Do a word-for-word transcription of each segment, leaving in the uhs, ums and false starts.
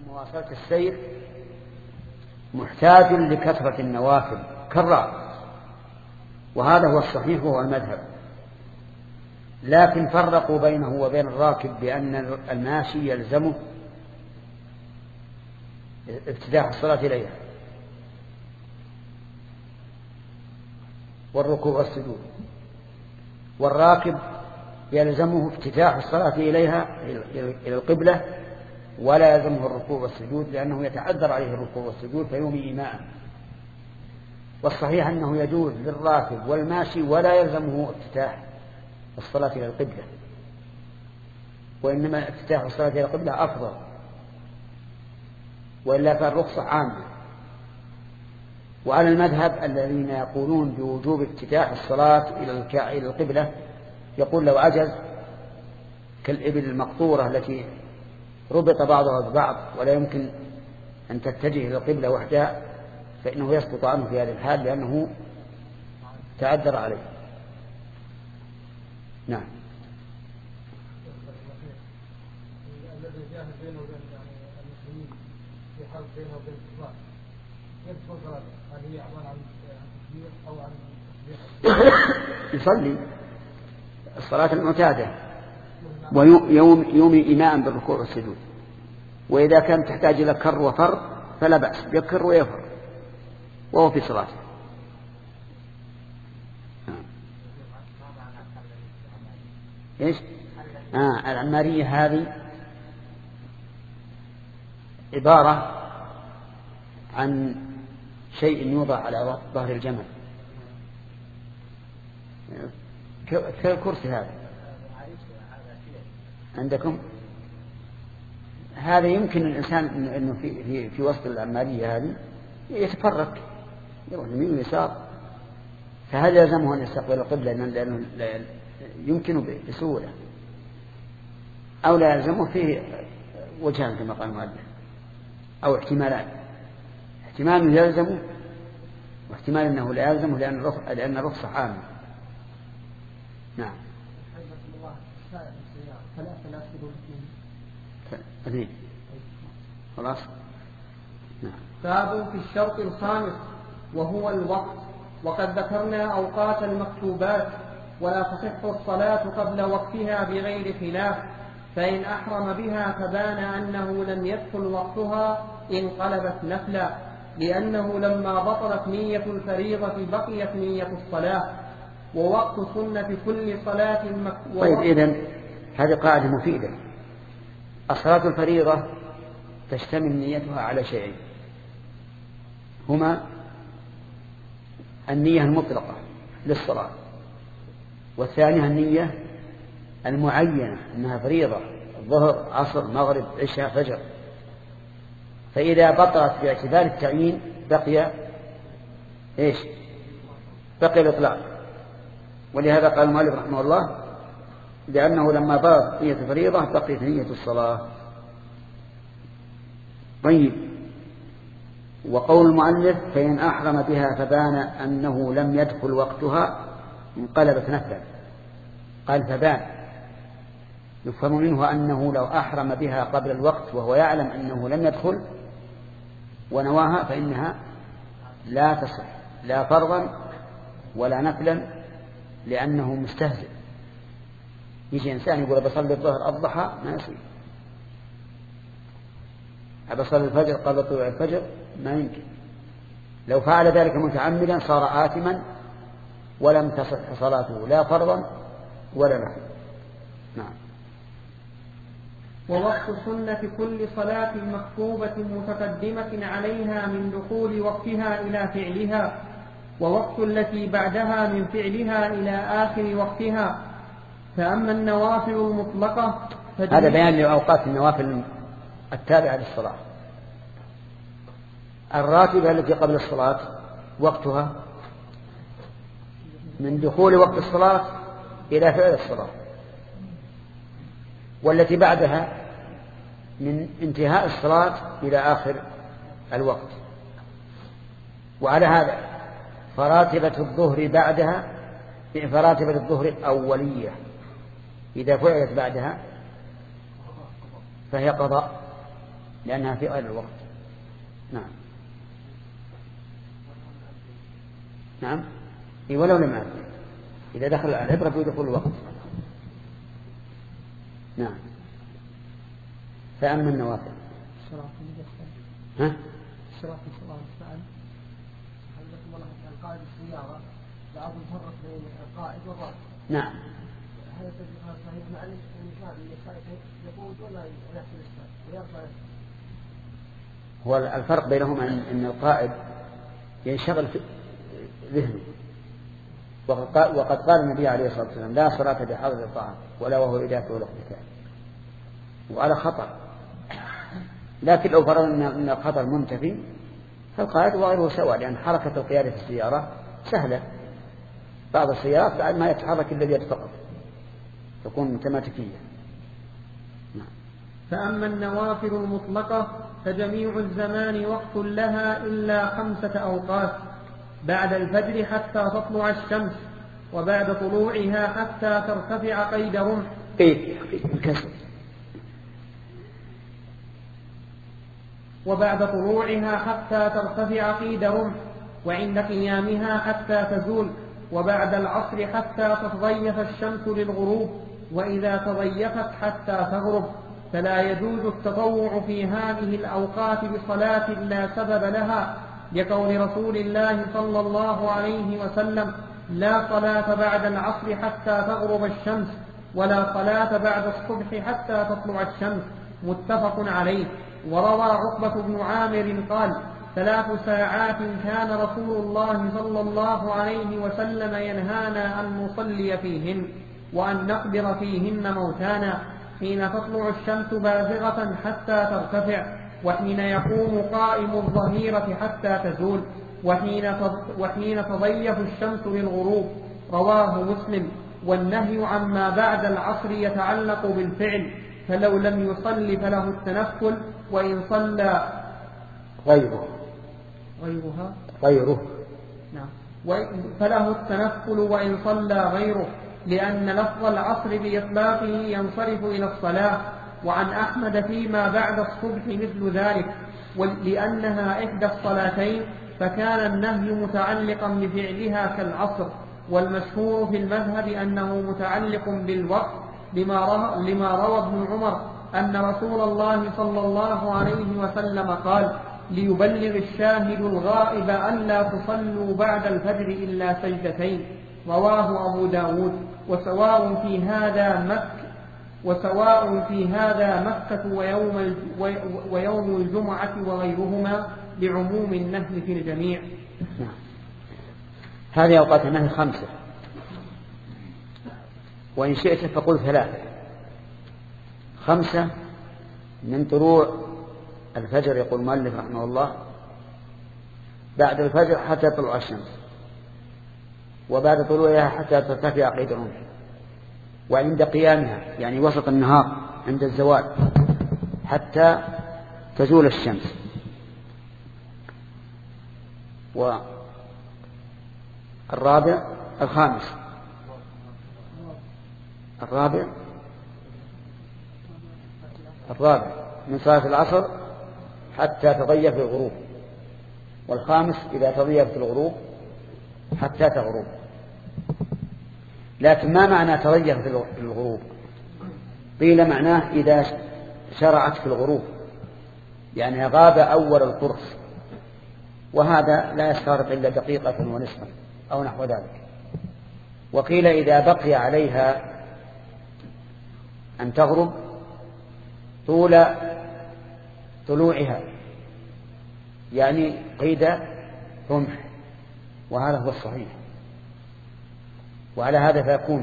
مواصلة السير محتاج لكثرة النوافل كالراكب، وهذا هو الصحيح وهو المذهب. لكن فرقوا بينه وبين الراكب بأن الماشي يلزمه افتتاح الصلاة إليها والركوع والسجود، والراكب يلزمه افتتاح الصلاة إليها إلى القبلة ولا يلزمه الركوع والسجود، لأنه يتعذر عليه الركوع والسجود فيومي إيماء. والصحيح أنه يجوز للراكب والماشي ولا يلزمه افتتاح الصلاة إلى القبلة، وإنما افتتاح الصلاة إلى القبلة أفضل، وإلا فالرخصة عامة. وعلى المذهب الذين يقولون بوجوب افتتاح الصلاة إلى القبلة يقول لو عجز كالإبل المقطورة التي ربط بعضها ببعض ولا يمكن أن تتجه إلى القبلة وحدها فإنه يسقط عنه في هذه الحال لأنه تعذر عليه. نعم. الذي جاء بينه وبين المسلمين في حال بينه وبين الإسلام يدخل صلاته، هل هي عبارة عن تكبير أو عن تسبيح؟ يصلي الصلاة المعتادة ويوم يومي إيماء بالركوع والسجود، وإذا كان تحتاج إلى كر وفر فلا بأس يكر ويفر وهو في صلاته. إيش؟ آه العمارية هذه عبارة عن شيء يوضع على ظهر الجمل كالكرسي هذا عندكم. هذا يمكن الإنسان إنه في في في وسط العمارية هذه يتفرق يروح يمين ويسار، فهل يلزمه أن يستقبل القبلة لأنه يمكن بسهولة، أو لا يلزمه؟ فيه وجهان كما قال المؤلف أو احتمالان، احتمال أنه يلزمه واحتمال أنه لا يلزمه لأن الرخصة عامة. نعم. اثنين خلاص. نعم. باب في الشرط الخامس وهو الوقت. وقد ذكرنا أوقات المكتوبات ولا تصح الصلاة قبل وقتها بغير خلاف، فإن أحرم بها فبان أنه لم يدخل وقتها انقلبت نفلا، لأنه لما بطلت نية الفريضة بقيت نية الصلاة. ووقت سنة كل صلاة مكتوبة. طيب إذن هذه قاعدة مفيدة. الصلاة الفريضة تشتمل نيتها على شيئين، هما النية المطلقة للصلاة، والثانية النية المعينة أنها فريضة الظهر عصر مغرب عشاء فجر. فإذا بطلت باعتبار التعيين بقي إيش؟ بقي الإطلاق. ولهذا قال المؤلف رحمه الله لأنه لما بطلت نية الفريضة بقيت نية الصلاة. طيب. وقول المؤلف فإن أحرم بها فبان أنه لم يدخل وقتها انقلبت نفلا، قال فبان يفهم منه أنه لو أحرم بها قبل الوقت وهو يعلم أنه لم يدخل ونواها فإنها لا تصح لا فرضا ولا نفلا، لأنه مستهزئ. يجي إنسان يقول بصلي الظهر الضحى ما يصير، بصلي الفجر قبل طلوع الفجر ما يمكن. لو فعل ذلك متعمدا صار آثما ولم تصح صلاته لا فرضا ولا نفلا. نعم. ووقت سنة كل صلاة مكتوبة متقدمة عليها من دخول وقتها إلى فعلها، ووقت التي بعدها من فعلها إلى آخر وقتها. فأما النوافل المطلقة هذا بيان لأوقات النوافل التابعة للصلاة. الراتبة التي قبل الصلاة وقتها من دخول وقت الصلاة إلى فعل الصلاة، والتي بعدها من انتهاء الصلاة إلى آخر الوقت. وعلى هذا فراتبة الظهر بعدها فراتبة الظهر الأولية إذا فعلت بعدها فهي قضاء، لأنها في غير الوقت. نعم نعم إيه ولو لم يأذن إذا دخل العبرة بدخول الوقت. نعم. فأما النوافل ها؟ الشراط في صلاة السائل هل لكم والله القائد السيارة بعض الفرق بين القائد والراكب. نعم. هل تجد صحيح معلش الإنسان يقود ولا يحصل السائل ويرفع؟ هو الفرق بينهما أن القائد ينشغل في ذهنه، وقد قال النبي عليه الصلاة والسلام لا صلاة بحضر الطعام ولا وهو إداك ولا اقتتال، وعلى خطر. لكن لو فرضنا أن الخطر منتفي فالقائد وغيره سواء، لأن حركة القيادة في السيارة سهلة. بعض السيارات بعد ما يتحرك إلا بيد فقط تكون متماسكية. فأما النوافل المطلقة فجميع الزمان وقت لها إلا خمسة أوقات: بعد الفجر حتى تطلع الشمس، وبعد طلوعها حتى ترتفع قيد رمح. وبعد طلوعها حتى ترتفع قيد رمح، وعند قيامها حتى تزول، وبعد العصر حتى تتضيف الشمس للغروب، وإذا تضيفت حتى تغرب. فلا يجوز التطوع في هذه الأوقات بصلاة لا سبب لها، لقول رسول الله صلى الله عليه وسلم: لا صلاة بعد العصر حتى تغرب الشمس، ولا صلاة بعد الصبح حتى تطلع الشمس. متفق عليه. وروى عقبة بن عامر قال: ثلاث ساعات كان رسول الله صلى الله عليه وسلم ينهانا أن نصلي فيهن وأن نقبر فيهن موتانا: حين تطلع الشمس بازغة حتى ترتفع، وحين يقوم قائم الظهيرة حتى تزول، وحين وحين تضيف الشمس للغروب. رواه مسلم. والنهي عما بعد العصر يتعلق بالفعل، فلو لم يصل فله التنفل، وإن صلى غيره غيرها غيره نعم فله التنفل وإن صلى غيره، لأن لفظ العصر بإطلاقه ينصرف إلى الصلاة. وعن أحمد فيما بعد الصبح مثل ذلك، لأنها إحدى الصلاتين فكان النهي متعلقا بفعلها كالعصر. والمشهور في المذهب أنه متعلق بالوقت، لما روى ابن عمر أن رسول الله صلى الله عليه وسلم قال: ليبلغ الشاهد الغائب ألا تصلوا بعد الفجر إلا سجدتين. رواه أبو داود. وسواء في هذا مكة وسواء في هذا مكة ويوم ويوم الجمعة وغيرهما، بعموم النهي في الجميع. هذه أوقات النهي خمسة، وإن شئت فقل ثلاثة. خمسة من طلوع الفجر، يقول المؤلف رحمه الله، بعد الفجر حتى تطلع الشمس، وبعد طلوعها حتى ترتفع قيد الرمح، وعند قيامها يعني وسط النهار عند الزوال حتى تزول الشمس. والرابع الخامس الرابع الرابع من صلاة العصر حتى تضيف الغروب، والخامس إذا تضيفت الغروب حتى تغرب. لكن ما معنى تضيفت الغروب؟ قيل معناه إذا شرعت في الغروب، يعني غاب أول القرص، وهذا لا يستغرق إلا دقيقة ونصفا أو نحو ذلك. وقيل إذا بقي عليها أن تغرب طول طلوعها، يعني قيد رمح، وهذا هو الصحيح. وعلى هذا فيكون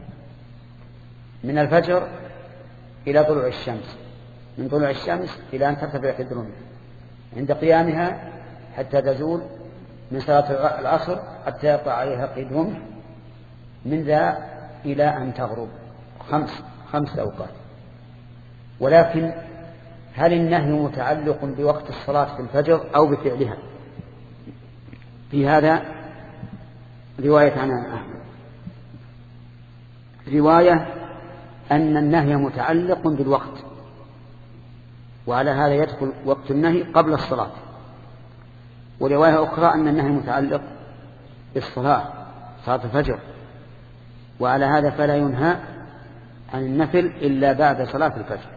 من الفجر إلى طلوع الشمس، من طلوع الشمس إلى أن ترتفع قيد الرمح، عند قيامها حتى تزول، من صلاة العصر حتى يقع عليها قيد رمح، من ذا إلى أن تغرب. خمس خمس أوقات. ولكن هل النهي متعلق بوقت الصلاة في الفجر أو بفعلها؟ في هذا رواية عن أحمد، رواية أن النهي متعلق بالوقت، وعلى هذا يدخل وقت النهي قبل الصلاة. ورواية أخرى أن النهي متعلق بالصلاة، صلاة الفجر، وعلى هذا فلا ينهى عن النفل إلا بعد صلاة الفجر.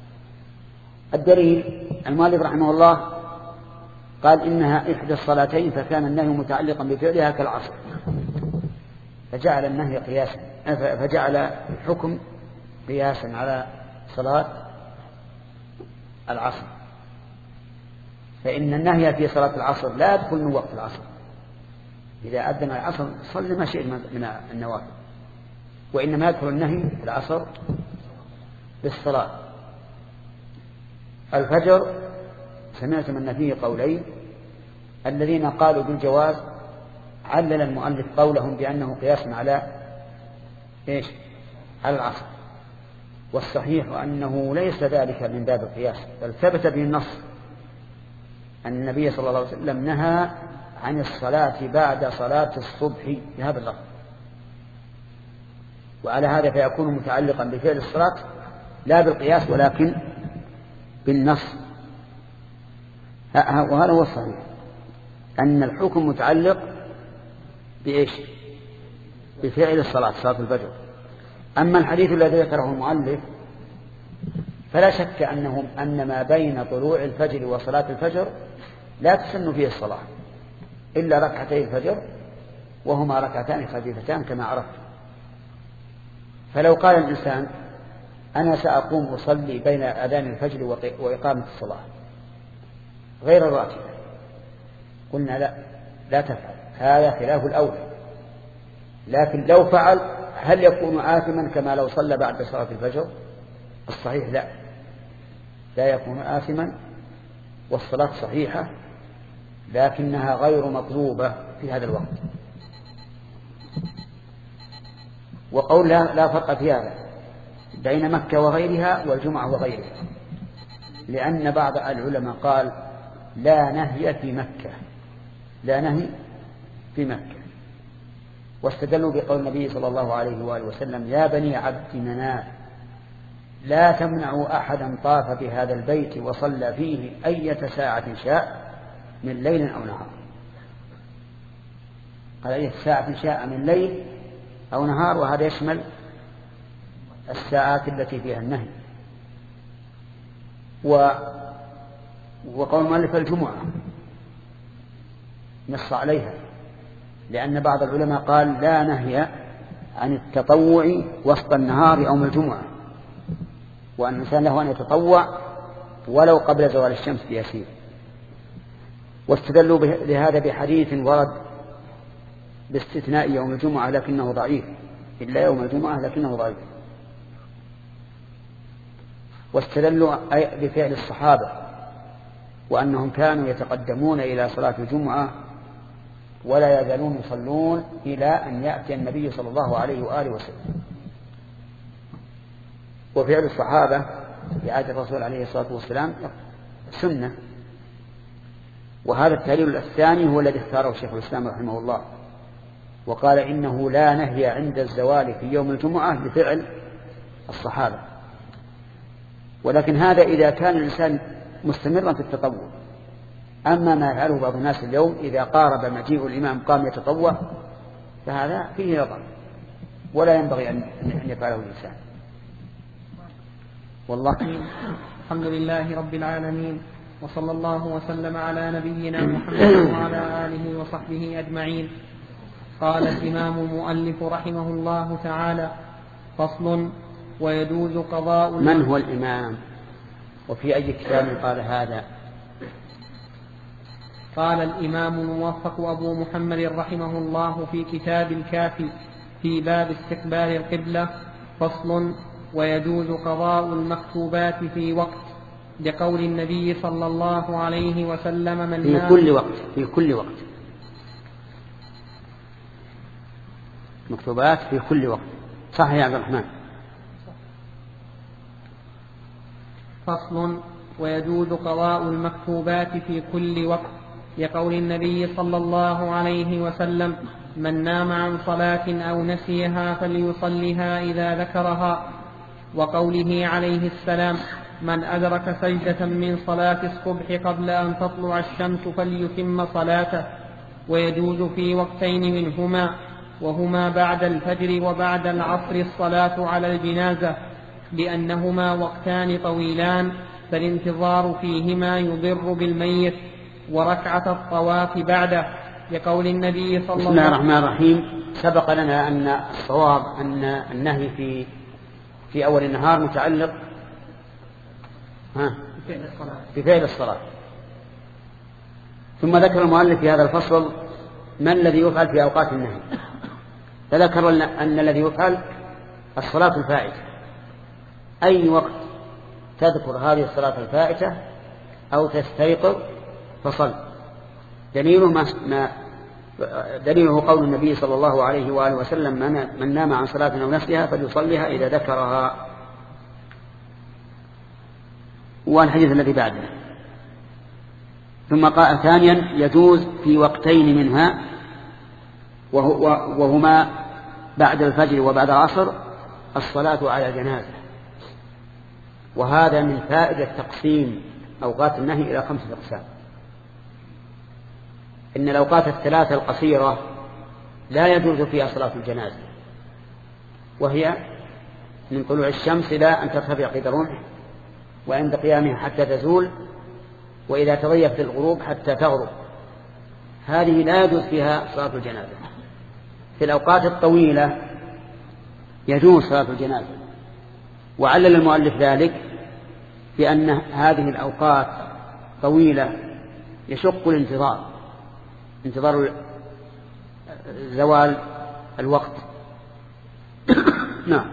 الدليل المؤلف رحمه الله قال إنها إحدى الصلاتين، فكان النهي متعلقا بفعلها كالعصر، فجعل النهي قياسا، فجعل الحكم قياسا على صلاة العصر، فإن النهي في صلاة العصر لا يدخل من وقت العصر. إذا أذن العصر صل ما شئت من النوافل، وإنما يدخل النهي في العصر بالصلاة. الفجر سمعت من فيه قولين، الذين قالوا بالجواز علل المؤلف قولهم بأنه قياس على إيش؟ على العصر، والصحيح أنه ليس ذلك من باب القياس، بل ثبت به النص أن النبي صلى الله عليه وسلم نهى عن الصلاة بعد صلاة الصبح بهذا اللفظ، وعلى هذا فيكون متعلقا بفعل الصلاة لا بالقياس ولكن بالنص. وهذا هو الصحيح، أن الحكم متعلق بإيش؟ بفعل الصلاة، صلاة الفجر. أما الحديث الذي ذكره المؤلف فلا شك أنهم أن ما بين طلوع الفجر وصلاة الفجر لا تسن فيه الصلاة إلا ركعتي الفجر، وهما ركعتان خفيفتان كما عرفت. فلو قال الإنسان أنا سأقوم أصلي بين أذان الفجر وإقامة الصلاة غير الراتبة، قلنا لا لا تفعل، هذا خلاف الأولى. لكن لو فعل هل يكون آثما كما لو صلى بعد صلاة الفجر؟ الصحيح لا، لا يكون آثما، والصلاة صحيحة، لكنها غير مطلوبة في هذا الوقت. وقول لا, لا فرق في هذا بين مكة وغيرها والجمعة وغيرها، لأن بعض العلماء قال لا نهي في مكة، لا نهي في مكة، واستدلوا بقول النبي صلى الله عليه وآله وسلم يا بني عبد مناف لا تمنعوا أحدا طاف بهذا البيت وصلى فيه أية ساعة شاء من ليل أو نهار. قال أية ساعة شاء من ليل أو نهار، وهذا يشمل الساعات التي فيها النهي. و... وقول مؤلف الجمعة نص عليها، لأن بعض العلماء قال لا نهي عن التطوع وسط النهار يوم الجمعة، وأن الإنسان له أن يتطوع ولو قبل زوال الشمس بيسير. واستدلوا لهذا بحديث ورد باستثناء يوم الجمعة لكنه ضعيف، إلا يوم الجمعة لكنه ضعيف. واستدلوا بفعل الصحابة وأنهم كانوا يتقدمون إلى صلاة الجمعة ولا يزالون يصلون إلى أن يأتي النبي صلى الله عليه وآله وسلم. وفعل الصحابة في عهد الرسول عليه الصلاة والسلام سنة. وهذا التعليل الثاني هو الذي اختاره شيخ الإسلام رحمه الله، وقال إنه لا نهي عند الزوال في يوم الجمعة لفعل الصحابة. ولكن هذا إذا كان الإنسان مستمرا في التطوع. أما ما يفعله بعض الناس اليوم إذا قارب مجيء الإمام قام يتطوع فهذا فيه نظر، ولا ينبغي أن يفعله الإنسان. والله الحمد لله رب العالمين، وصلى الله وسلم على نبينا محمد وعلى آله وصحبه أجمعين. قال الإمام المؤلف رحمه الله تعالى: فصل: ويجوز قضاء. من هو الإمام وفي أي كتاب قال هذا؟ قال الإمام الموفق أبو محمد رحمه الله في كتاب الكافي في باب استقبال القبلة: فصل: ويجوز قضاء المكتوبات في وقت، لقول النبي صلى الله عليه وسلم: من في كل وقت في كل وقت مكتوبات في كل وقت. صح يا عبد الرحمن؟ فصل: ويجوز قضاء المكتوبات في كل وقت، لقول النبي صلى الله عليه وسلم: من نام عن صلاة أو نسيها فليصلها إذا ذكرها، وقوله عليه السلام: من أدرك سجدة من صلاة الصبح قبل أن تطلع الشمس فليتم صلاته، ويجوز في وقتين منهما، وهما بعد الفجر وبعد العصر الصلاة على الجنازة، لأنهما وقتان طويلان فالانتظار فيهما يضر بالميت، وركعة الطواف بعده، لقول النبي صلى الله عليه وسلم. بسم الله الرحمن الرحيم. سبق لنا أن الصواب أن النهي في في أول النهار متعلق ها بفعل الصلاة. ثم ذكر المؤلف في هذا الفصل ما الذي يفعل في أوقات النهي، فذكر أن الذي يفعل الصلاة الفائتة. أي وقت تذكر هذه الصلاة الفائتة أو تستيقظ فصل. دليله ما ما دليله قول النبي صلى الله عليه وآله وسلم: من نام عن صلاة أو نسيها فليصليها إذا ذكرها. والحديث الذي بعده. ثم قال ثانيا: يجوز في وقتين منها وهما بعد الفجر وبعد العصر الصلاة على الجنازة. وهذا من فائدة تقسيم أوقات النهي إلى خمسة أقسام. إن الأوقات الثلاثة القصيرة لا يجوز فيها صلاة الجنازة، وهي من طلوع الشمس إلى أن ترتفع قيد الرمح، وعند قيامها حتى تزول، وإذا تضيفت الغروب حتى تغرب. هذه لا يجوز فيها صلاة الجنازة. في الأوقات الطويلة يجوز صلاة الجنازة، وعلل المؤلف ذلك بأن هذه الأوقات طويلة يشق الانتظار، انتظار زوال الوقت. نعم.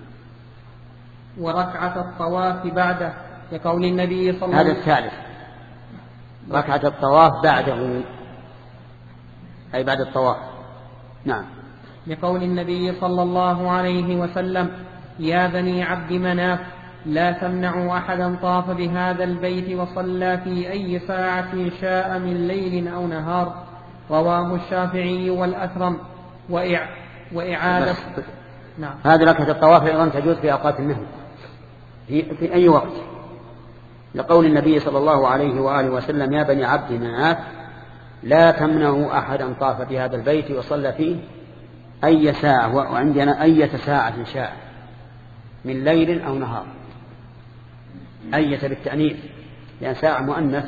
وركعة الطواف بعده، لقول النبي صلى الله عليه وسلم. هذا الثالث، ركعة الطواف بعده أي بعد الطواف. نعم. لقول النبي صلى الله عليه وسلم: يا بني عبد مناف لا تمنعوا أحدا طاف بهذا البيت وصلى في أي ساعة شاء من ليل أو نهار. رواه الشافعي والأثرم. وإع... وإعادة نعم. هذه ركعة الطواف أيضا تجوز في أوقات النهي في... في أي وقت، لقول النبي صلى الله عليه وآله وسلم: يا بني عبد مناف لا تمنعوا أحدا طاف بهذا البيت وصلى فيه أي ساعة، وعندنا أي ساعة شاء من ليل أو نهار. أية بالتأنيث لأن ساعة مؤنث،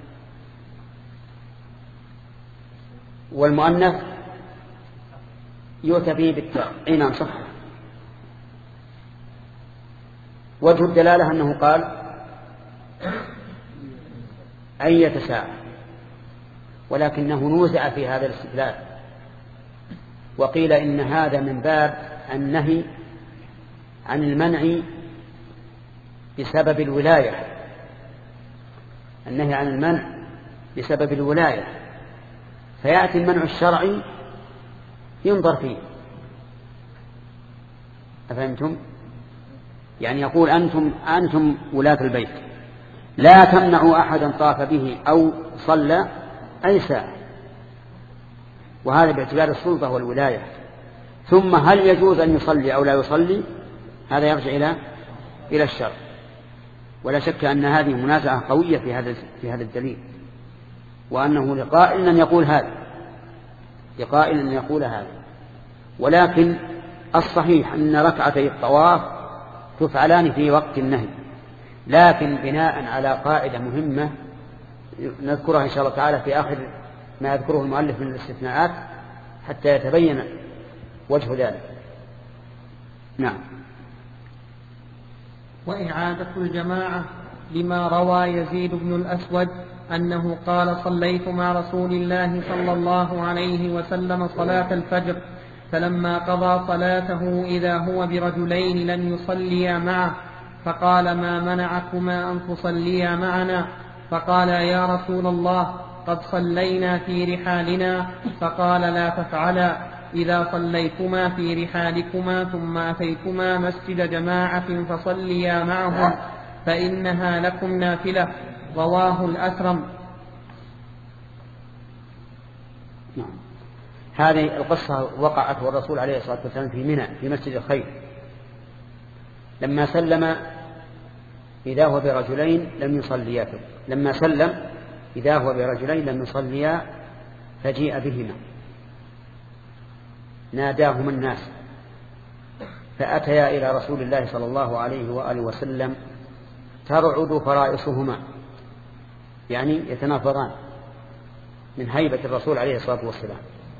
والمؤنث يؤتى به بالتاء. أي نعم صح. وجه الدلالة أنه قال أية ساعة، ولكنه نوزع في هذا الاستدلال، وقيل إن هذا من باب النهي عن المنع بسبب الولاية، النهي عن المنع بسبب الولاية، فيأتي المنع الشرعي ينظر فيه. أفهمتم؟ يعني يقول أنتم, أنتم ولاة البيت لا تمنعوا أحدا طاف به أو صلى أي ساعة، وهذا باعتبار السلطة والولاية. ثم هل يجوز أن يصلي أو لا يصلي؟ هذا يرجع إلى إلى الشرع. ولا شك أن هذه منازعة قوية في هذا في هذا الدليل، وأنه لقائل أن يقول هذا لقائل أن يقول هذا ولكن الصحيح أن ركعتي الطواف تفعلان في وقت النهي، لكن بناء على قاعدة مهمة نذكرها إن شاء الله تعالى في آخر ما يذكره المؤلف من الاستثناءات حتى يتبين وجه ذلك. نعم. وإعادة الجماعة لما روى يزيد بن الأسود أنه قال: صليت مع رسول الله صلى الله عليه وسلم صلاة الفجر، فلما قضى صلاته إذا هو برجلين لم يصليا معه، فقال: ما منعكما أن تصليا معنا؟ فقال: يا رسول الله قد صلينا في رحالنا. فقال: لا تفعلا، إذا صليتما في رحالكما ثم أتيتما مسجد جماعة فصليا معهم فإنها لكم نافلة. رواه الأثرم. نعم. هذه القصة وقعت والرسول عليه الصلاة والسلام في منى في مسجد الخير، لما سلم إذا هو برجلين لم يصليا، لما سلم إذا هو برجلين لم يصليا فجيء بهما ناداهما الناس فأتيا إلى رسول الله صلى الله عليه وآله وسلم ترعد فرائصهما، يعني يتنافران من هيبة الرسول عليه الصلاة والسلام.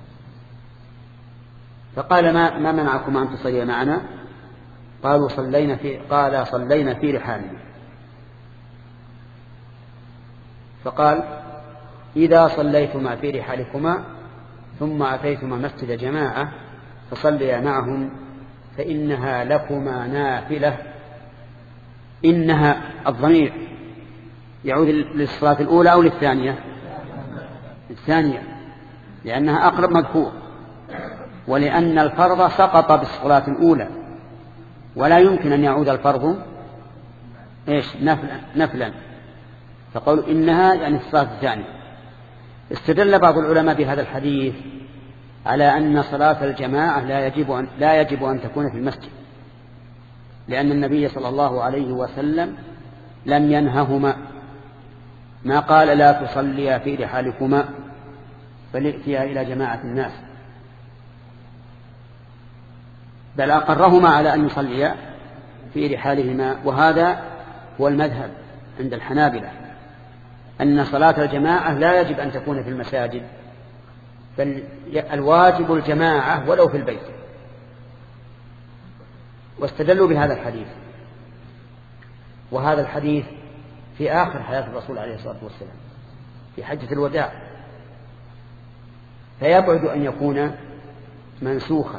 فقال ما, ما منعكم أن تصلي معنا؟ قالوا صلينا في قال صلينا في رحالنا. فقال إذا صليتما في رحالكما ثم أتيتما مسجد جماعة فصليا معهم فإنها لكما نافلة. إنها الضمير يعود للصلاة الأولى أو للثانية؟ الثانية، لأنها أقرب مذكور، ولأن الفرض سقط بالصلاة الأولى ولا يمكن أن يعود الفرض إيش نفلا, نفلا. فقالوا إنها يعني الصلاة الثانية. استدل بعض العلماء بهذا الحديث على أن صلاة الجماعة لا يجب أن, لا يجب أن تكون في المسجد، لأن النبي صلى الله عليه وسلم لم ينههما، ما قال لا تصليا في رحالكما فلئتيا إلى جماعة الناس، بل أقرهما على أن يصليا في رحالهما. وهذا هو المذهب عند الحنابلة، أن صلاة الجماعة لا يجب أن تكون في المساجد، بل الواجب الجماعة ولو في البيت. واستدلوا بهذا الحديث، وهذا الحديث في آخر حياة الرسول عليه الصلاة والسلام في حجة الوداع، فيبعد أن يكون منسوخا.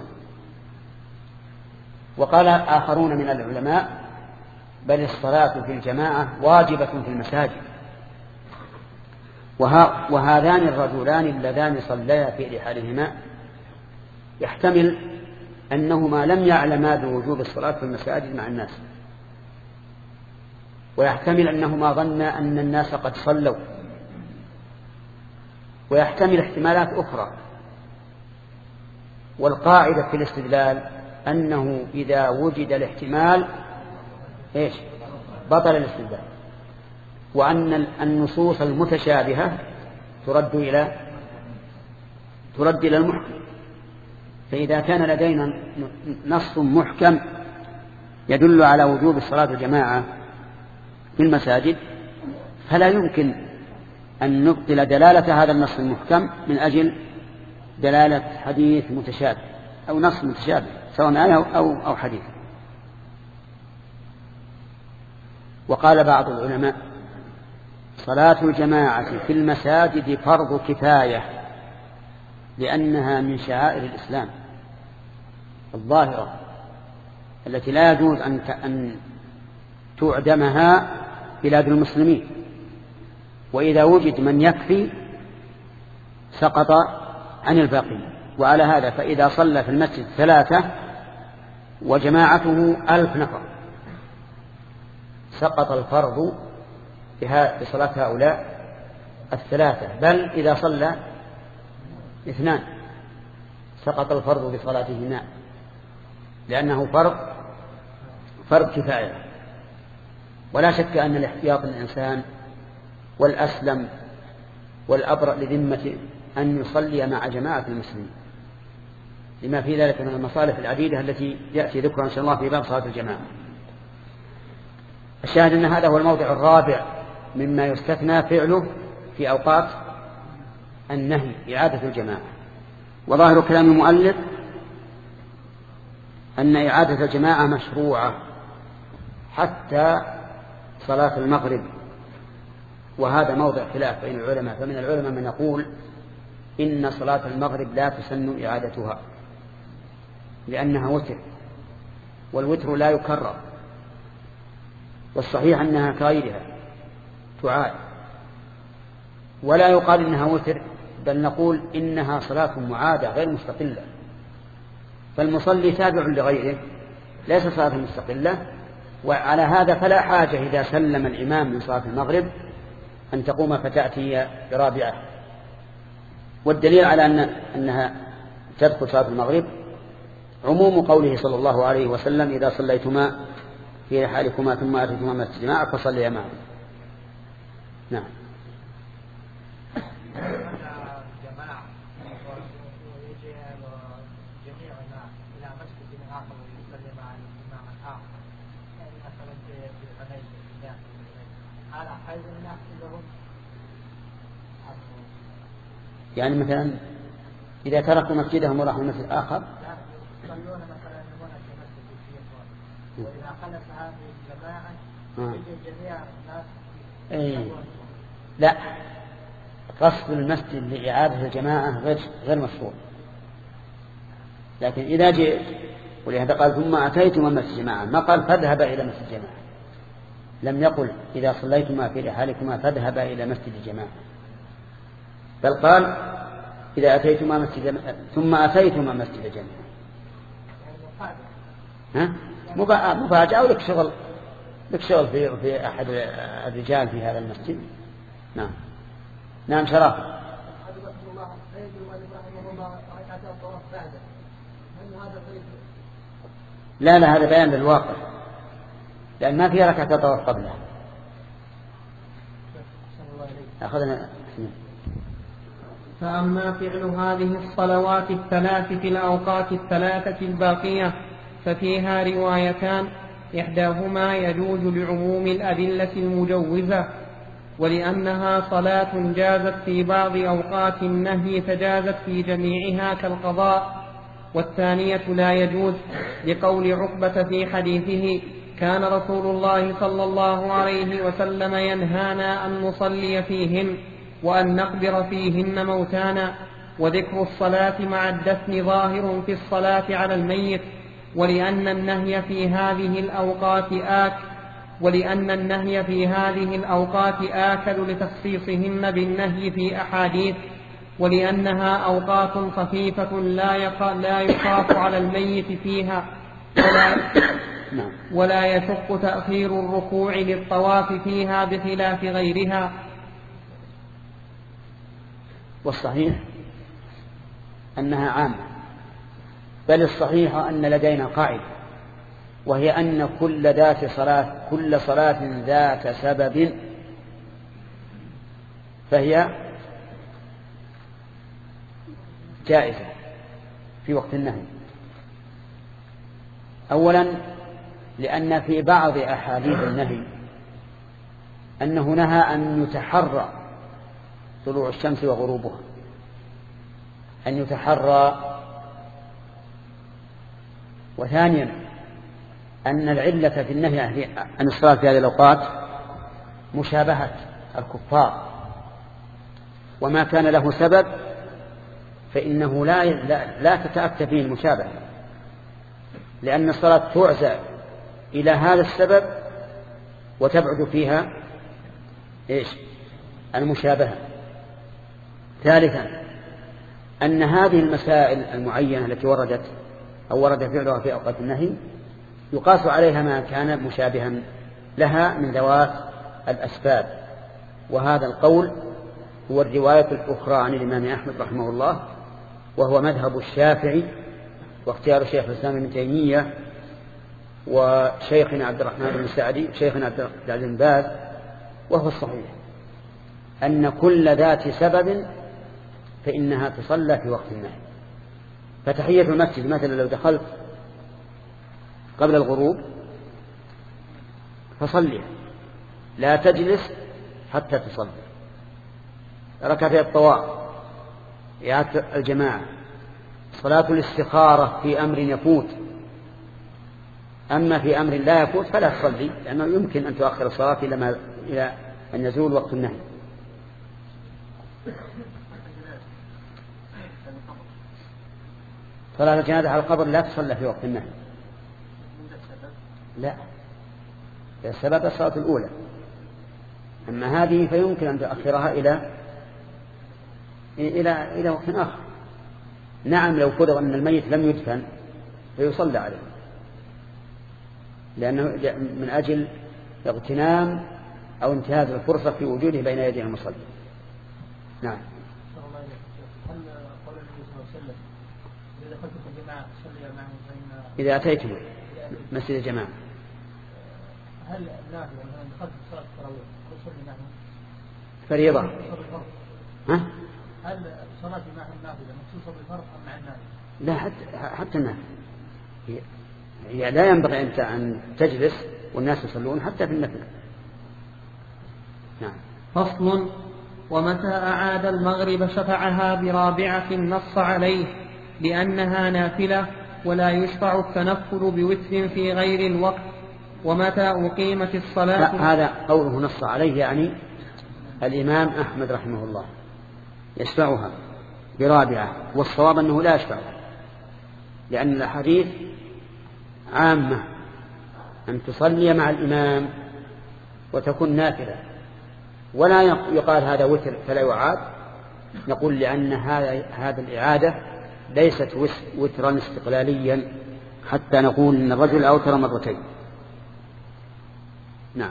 وقال آخرون من العلماء بل الصلاة في الجماعة واجبة في المساجد. وهذان الرجلان اللذان صليا في رحالهما يحتمل أنهما لم يعلما بوجوب الصلاة في المساجد مع الناس، ويحتمل أنهما ظنا أن الناس قد صلوا، ويحتمل احتمالات أخرى. والقاعدة في الاستدلال أنه إذا وجد الاحتمال إيش بطل الاستدلال، وأن النصوص المتشابهة ترد إلى ترد إلى المحكم. فإذا كان لدينا نص محكم يدل على وجوب الصلاة الجماعة في المساجد فلا يمكن أن نبطل دلالة هذا النص المحكم من أجل دلالة حديث متشابه أو نص متشابه سواء آية أو, أو حديث. وقال بعض العلماء صلاة الجماعة في المساجد فرض كفاية، لأنها من شعائر الإسلام الظاهرة التي لا يجوز أن تعدمها بلاد المسلمين. وإذا وجد من يكفي سقط عن الباقي. وعلى هذا فإذا صلى في المسجد ثلاثة وجماعته ألف نفر سقط الفرض بصلاة هؤلاء الثلاثة، بل إذا صلى اثنان سقط الفرض بصلاتهما، لأنه فرض فرض كفاية. ولا شك أن الاحتياط الإنسان والأسلم والأبرأ لذمته أن يصلي مع جماعة المسلمين، لما في ذلك من المصالح العديدة التي يأتي ذكرها إن شاء الله في باب صلاة الجماعة. الشاهد أن هذا هو الموضع الرابع مما يستثنى فعله في أوقات النهي إعادة الجماعة. وظاهر كلام المؤلف أن إعادة الجماعة مشروعة حتى صلاة المغرب، وهذا موضع خلاف بين العلماء. فمن العلماء من يقول إن صلاة المغرب لا تسن إعادتها لأنها وتر، والوتر لا يكرر، والصحيح أنها كغيرها تعاد. ولا يقال إنها وتر، بل نقول إنها صلاة معادة غير مستقلة، فالمصلي تابع لغيره ليس صلاة مستقلة. وعلى هذا فلا حاجة إذا سلم الإمام من صلاة المغرب أن تقوم فتأتي برابعة. والدليل على أن أنها تدخل صلاة المغرب عموم قوله صلى الله عليه وسلم إذا صليتما في رحالكما ثم أتيتما مسجد الجماعة فصليا معه. نعم. يعني مثلا إذا تركوا مسجدهم وراحوا مسجد آخر يصلون مثلا هنا في مسجد فيه وإذا خلت هذه الجماعة يجي جميع الناس. أي لا، قصد المسجد لإعادة الجماعة غير غير مشروع، لكن إذا جئت ولهذا قال ثم أتيتما مسجد الجماعة، ما قال فاذهب إلى مسجد الجماعة، لم يقل إذا صليتما في رحالكما فاذهب إلى مسجد الجماعة، بل قال إذا أتيتما مسجد ثم أتيتما مسجد الجماعة. ها مفاجأة ولك شغل لك شغل في في أحد الرجال في هذا المسجد. نعم. نعم شرف. لا لا هذا بيان للواقع، لأن ما في ركعة طواف قبلها. أخذنا. فأما فعل هذه الصلوات الثلاث في الأوقات الثلاثة الباقية ففيها روايتان، إحداهما يجوز لعموم الأدلة المجوزة، ولأنها صلاة جازت في بعض أوقات النهي فجازت في جميعها كالقضاء، والثانية لا يجوز لقول عقبة في حديثه كان رسول الله صلى الله عليه وسلم ينهانا أن نصلي فيهن وأن نقبر فيهن موتانا، وذكر الصلاة مع الدفن ظاهر في الصلاة على الميت، ولأن النهي في هذه الأوقات آك ولأن النهي في هذه الأوقات آكد لتخصيصهن بالنهي في أحاديث، ولأنها أوقات خفيفة لا يخاف على الميت فيها، ولا, ولا يشق تأخير الركوع للطواف فيها بخلاف غيرها. والصحيح أنها عامة، بل الصحيح أن لدينا قاعدة، وهي أن كل ذات صلاة كل صلاة ذات سبب فهي جائزة في وقت النهي. أولا لأن في بعض أحاديث النهي أنه نهى أن يتحرى طلوع الشمس وغروبها، أن يتحرى. وثانيا أن العلة في النهي عن الصلاة في هذه الأوقات مشابهة الكفار، وما كان له سبب فإنه لا, لا, لا تتأتى فيه المشابهة، لأن الصلاة تعزى إلى هذا السبب وتبعد فيها إيش؟ المشابهة. ثالثا أن هذه المسائل المعينة التي وردت أو ورد فعلها في أوقات النهي يقاس عليها ما كان مشابها لها من ذوات الأسباب، وهذا القول هو الرواية الأخرى عن الإمام أحمد رحمه الله، وهو مذهب الشافعي واختيار شيخ الإسلام ابن تيمية وشيخنا عبد الرحمن بن سعدي شيخنا عبد العزيز بن باز، وهو الصحيح أن كل ذات سبب فإنها تصلى في وقت النهي. فتحية المسجد مثلا لو دخلت قبل الغروب فصلي، لا تجلس حتى تصلي. ركعتي الطواف، إعادة الجماعة، صلاة الاستخارة في أمر يفوت. أما في أمر لا يفوت فلا تصلي، لأنه يمكن أن تؤخر الصلاة إلى, إلى أن يزول وقت النهي. صلاة الجنازة على القبر لا تصلى في وقت النهي، لا، السبب الصلاة الأولى. أما هذه فيمكن أن تؤخرها إلى إلى إلى وقت آخر. نعم لو فرض أن الميت لم يدفن فيصلى عليه، لأنه من أجل اغتنام أو انتهاز الفرصة في وجوده بين يدي المصلي. نعم. إذا أتيتم مسجد الجماعة هل النافلة مثلا دخلت صلاة التراويح تصلي معها فريضة؟ ها؟ هل صلاة مع النافلة مخصوصة بالفرض أم مع النافلة؟ لا، حتى حتى النافلة هي, هي لا ينبغي أنت أن تجلس والناس يصلون حتى في النفل. نعم. فصل. ومتى أعاد المغرب شفعها برابعة نص عليه لأنها نافلة ولا يشفع التنفل بوتر في غير الوقت. ومتى أقيمت الصلاة. هذا قوله نص عليه يعني الإمام أحمد رحمه الله يشفعها برابعة، والصواب أنه لا يشفعها، لأن الحديث عامة أن تصلي مع الإمام وتكون نافلة، ولا يقال هذا وتر فلا يعاد. نقول لأن هذه الإعادة ليست وترا استقلاليا حتى نقول إن الرجل أوتر مرتين. نعم.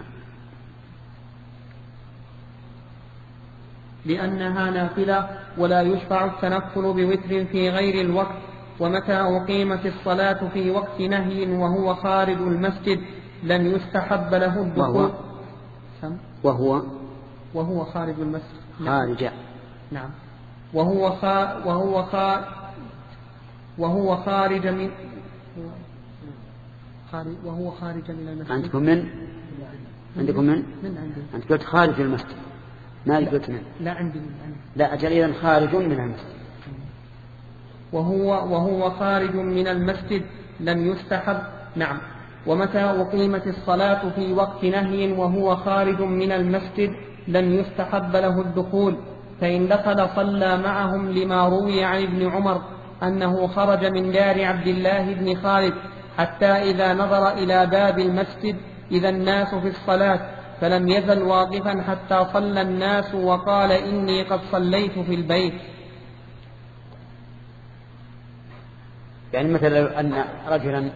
لأنها نافلة ولا يشفع التنفل بوتر في غير الوقت. ومتى أقيمت الصلاة في وقت نهي وهو خارج المسجد لم يستحب له الدخول. وهو وهو خارج المسجد. خارج. نعم. وهو خا وهو خا وهو خارج من خارج وهو خارج من المسجد. عندكم من عندكم من من عندي. أنت قلت خارج المسجد، ما قلت من. لا عندي من عندي. لا أجل، إذن خارج من المسجد. وهو وهو خارج من المسجد لم يستحب. نعم. ومتى أقيمت الصلاة في وقت نهي وهو خارج من المسجد لم يستحب له الدخول، فإن دخل صلى معهم لما روي عن ابن عمر أنه خرج من دار عبد الله بن خالد حتى إذا نظر إلى باب المسجد إذا الناس في الصلاة فلم يزل واقفا حتى صلى الناس وقال إني قد صليت في البيت. يعني مثلا أن رجلا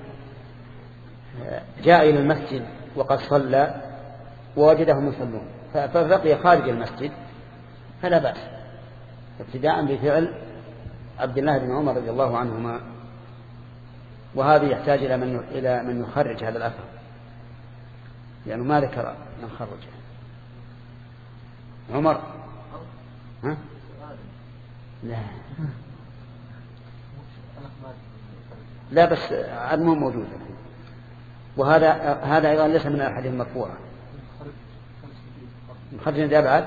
جاء إلى المسجد وقد صلى ووجدهم يصلون فبقي خارج المسجد فلا بأس، ابتداء بفعل عبد الله بن عمر رضي الله عنهما. وهذا يحتاج إلى من إلى من يخرج هذا الأثر، لأنه ما ذكر من خرجه. عمر ها؟ لا لا بس عدمه موجود. وهذا هذا أيضا ليس من الأحاديث المرفوعة. خرجنا ذا بعد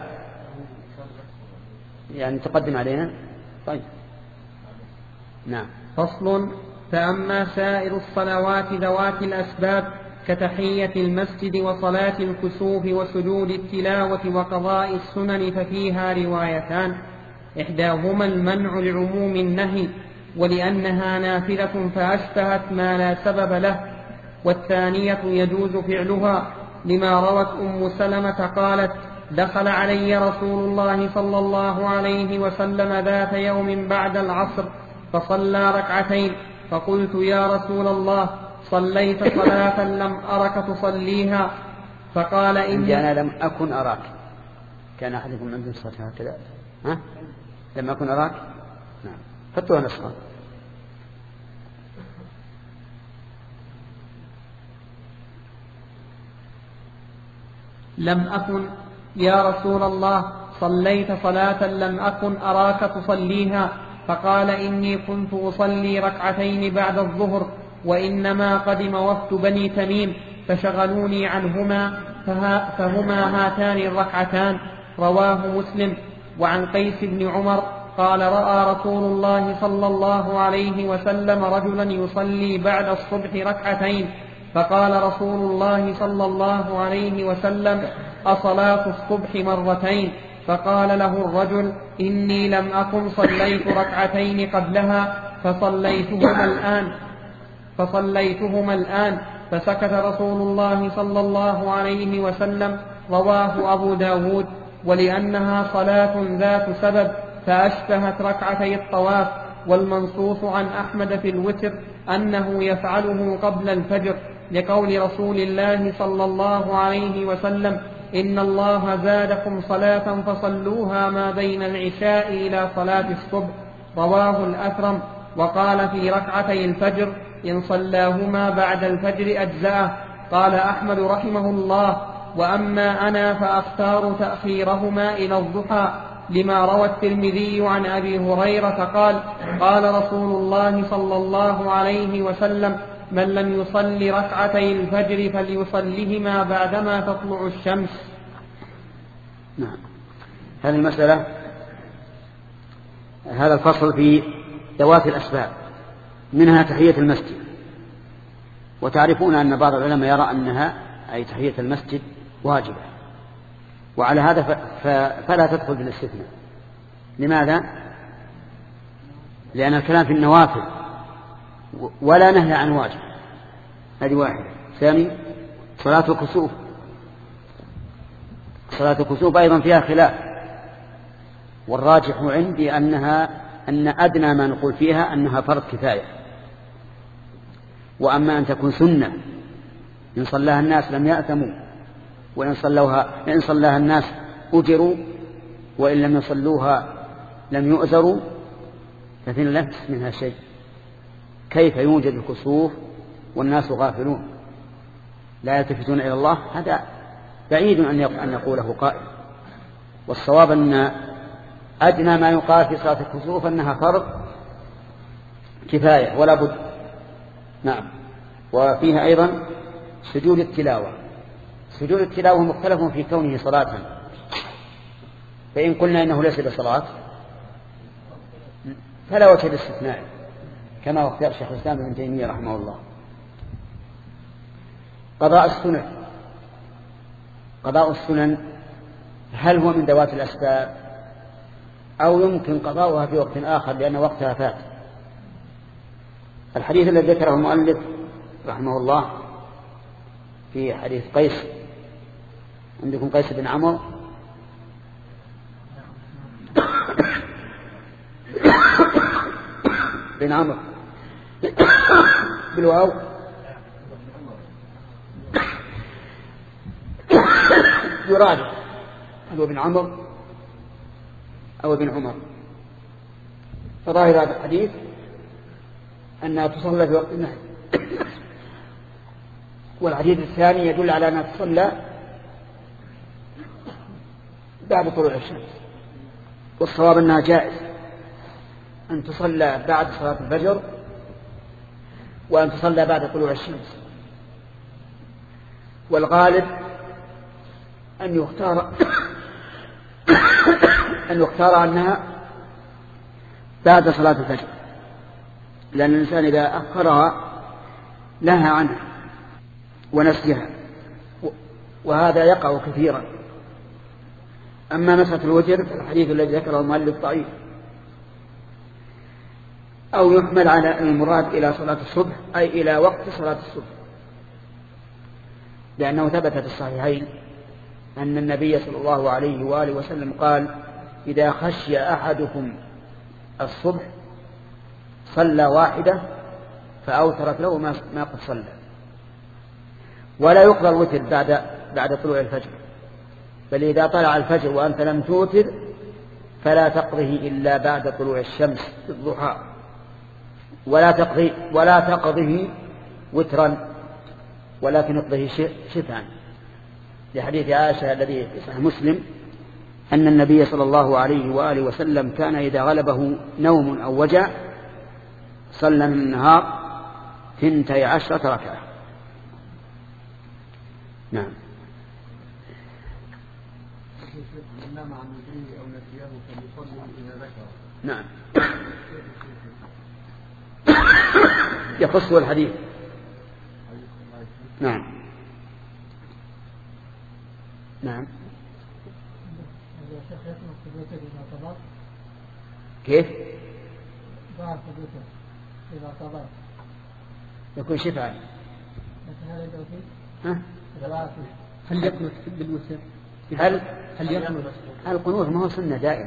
يعني تقدم علينا. طيب. نعم. فصل. فأما سائر الصلوات ذوات الأسباب كتحية المسجد وصلاة الكسوف وسجود التلاوة وقضاء السنن ففيها روايتان، إحداهما المنع لعموم النهي ولأنها نافلة فأشبهت ما لا سبب له، والثانية يجوز فعلها لما روت أم سلمة قالت دخل علي رسول الله صلى الله عليه وسلم ذات يوم بعد العصر فصلى ركعتين فقلت يا رسول الله صليت صلاة لم أرك تصليها، فقال إني أنا لم أكن أراك. كان أحدكم عنده صلاة هكذا؟ ها؟ لم أكن أراك. نعم. حطوها نسخة. لم أكن يا رسول الله صليت صلاة لم أكن أراك تصليها، فقال إني كنت أصلي ركعتين بعد الظهر وإنما قدم وفد بني تميم فشغلوني عنهما فهما هاتان الركعتان. رواه مسلم. وعن قيس بن عمر قال رأى رسول الله صلى الله عليه وسلم رجلا يصلي بعد الصبح ركعتين فقال رسول الله صلى الله عليه وسلم أصلاة الصبح مرتين؟ فقال له الرجل إني لم أكن صليت ركعتين قبلها فصليتهما الآن فصليتهما الآن فسكت رسول الله صلى الله عليه وسلم. رواه أبو داود. ولأنها صلاة ذات سبب فأشبهت ركعتي الطواف. والمنصوص عن أحمد في الوتر أنه يفعله قبل الفجر لقول رسول الله صلى الله عليه وسلم إن الله زادكم صلاة فصلوها ما بين العشاء إلى صلاة الصبح. رواه الأثرم. وقال في ركعتي الفجر إن صلاهما بعد الفجر أجزأه قال أحمد رحمه الله: وأما أنا فأختار تأخيرهما إلى الضحى، لما روى الترمذي عن أبي هريرة قال: قال رسول الله صلى الله عليه وسلم: من لم يصل ركعتي الفجر فليصلهما بعدما تطلع الشمس. نعم. هذه المسألة، هذا الفصل في ذوات الأسباب، منها تحية المسجد. وتعرفون أن بعض العلماء يرى أنها أي تحية المسجد واجبة، وعلى هذا فلا تدخل في الاستثناء. لماذا؟ لأن الكلام في النوافل ولا نهي عن واجب. هذه واحدة. ثاني، صلاة الكسوف. صلاة الكسوف أيضا فيها خلاف، والراجح عندي أنها أن أدنى ما نقول فيها أنها فرض كفاية. وأما أن تكون سنة إن صلاها الناس لم يأثموا، وإن صلوها إن صلاها الناس أجروا، وإن لم يصلوها لم يؤذروا، ففي اللبس منها شيء. كيف يوجد الكسوف والناس غافلون لا يلتفتون إلى الله؟ هذا بعيد أن يقوله قائل. والصواب أن أدنى ما يقال في صلاة الكسوف أنها فرض كفاية ولا بد. نعم. وفيها أيضا سجود التلاوة. سجود التلاوة مختلف في كونه صلاة، فإن قلنا إنه ليس بصلاة فلا وجه الاستثناء، كما اختار شيخ الإسلام ابن تيمية رحمه الله. قضاء السنن. قضاء السنن هل هو من ذوات الأسباب أو يمكن قضاؤها في وقت آخر لأن وقتها فات؟ الحديث الذي ذكره المؤلف رحمه الله في حديث قيس، عندكم قيس بن عمرو بن عمرو بالواو يراجع هل هو بن عمرو أو بن عمر. فظاهر هذا الحديث أنها تصلى في وقت النهي، والحديث الثاني يدل على أنها تصلى بعد طلوع الشمس. والصواب أنها جائز أن تصلى بعد صلاة الفجر وأن تصلى بعد طلوع الشمس. والغالب أن يختار أن يختار أنها بعد صلاة الفجر، لأن الإنسان إذا أخرها لها عنها ونسيها، وهذا يقع كثيرا. أما مسألة الوتر فالحديث الذي ذكره المؤلف ضعيف، أو يحمل على المراد إلى صلاة الصبح أي إلى وقت صلاة الصبح، لأنه ثبت في الصحيحين أن النبي صلى الله عليه وآله وسلم قال: إذا خشي أحدكم الصبح صلى واحدة فأوترت له ما قد صلى. ولا يقضى الوتر بعد بعد طلوع الفجر، بل إذا طلع الفجر وأنت لم توتر فلا تقضه إلا بعد طلوع الشمس في الضحى، ولا تقضي ولا تقضه وترا، ولكن اقضه شفعا، لحديث عائشة الذي في صحيح مسلم أن النبي صلى الله عليه وآله وسلم كان إذا غلبه نوم أو وجع صلى من النهار ثنتي عشرة ركعة. نعم. نعم. يخص الحديث. نعم. نعم. كيف؟ يكون شفعا. هل يقنط بالوتر؟ هل هل يقنط؟ القنوت ما هو سنة دائما،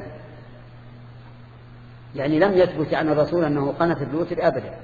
يعني لم يثبت عن الرسول أنه قنت بالوتر أبدا.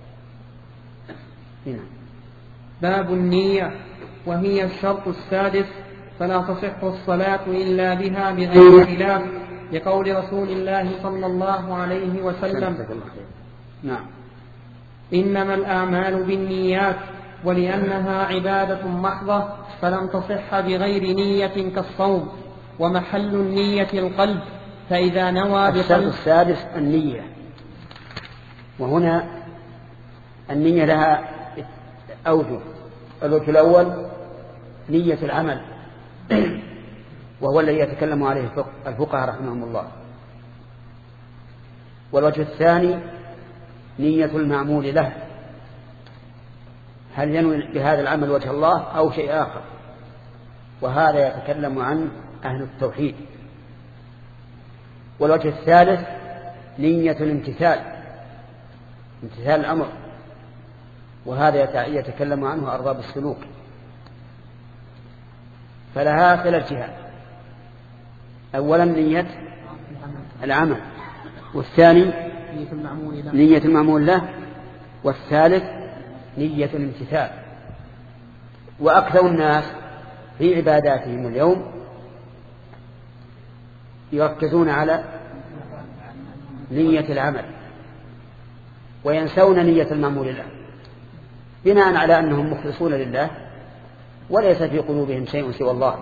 هنا. باب النية، وهي الشرط السادس، فلا تصح الصلاة إلا بها بغير خلاف، لقول رسول الله صلى الله عليه وسلم: نعم. إنما الأعمال بالنيات، ولأنها عبادة محضة فلم تصح بغير نية كالصوم. ومحل النية القلب، فإذا نوى الشرط بقلب. السادس النية، وهنا النية لها أوجه. الوجه الأول نية العمل وهو الذي يتكلم عليه الفقهاء رحمهم الله. والوجه الثاني نية المعمول له، هل ينوي بهذا العمل وجه الله أو شيء آخر، وهذا يتكلم عن أهل التوحيد. والوجه الثالث نية الامتثال، امتثال الأمر، وهذا يتكلم عنه أرباب السلوك. فلها ثلاث جهات: أولا نية العمل، والثاني نية المعمول له، والثالث نية الامتثال. وأكثر الناس في عباداتهم اليوم يركزون على نية العمل وينسون نية المعمول له، بناء على أنهم مخلصون لله وليس في قلوبهم شيء سوى الله،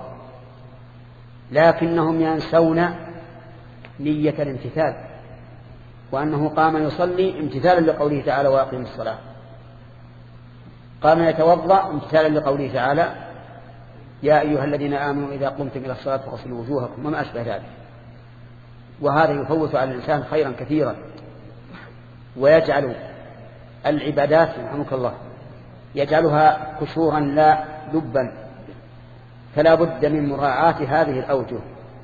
لكنهم ينسون نية الامتثال، وأنه قام يصلي امتثالا لقوله تعالى وأقيم الصلاة، قام يتوضأ امتثالا لقوله تعالى يا أيها الذين آمنوا إذا قمتم إلى الصلاة فاغسلوا وجوهكم وما أشبه ذلك. وهذا يفوت على الإنسان خيرا كثيرا ويجعل العبادات رحمك الله يجعلها كشورا لا لبا. فلا بد من مراعاة هذه الأوجه: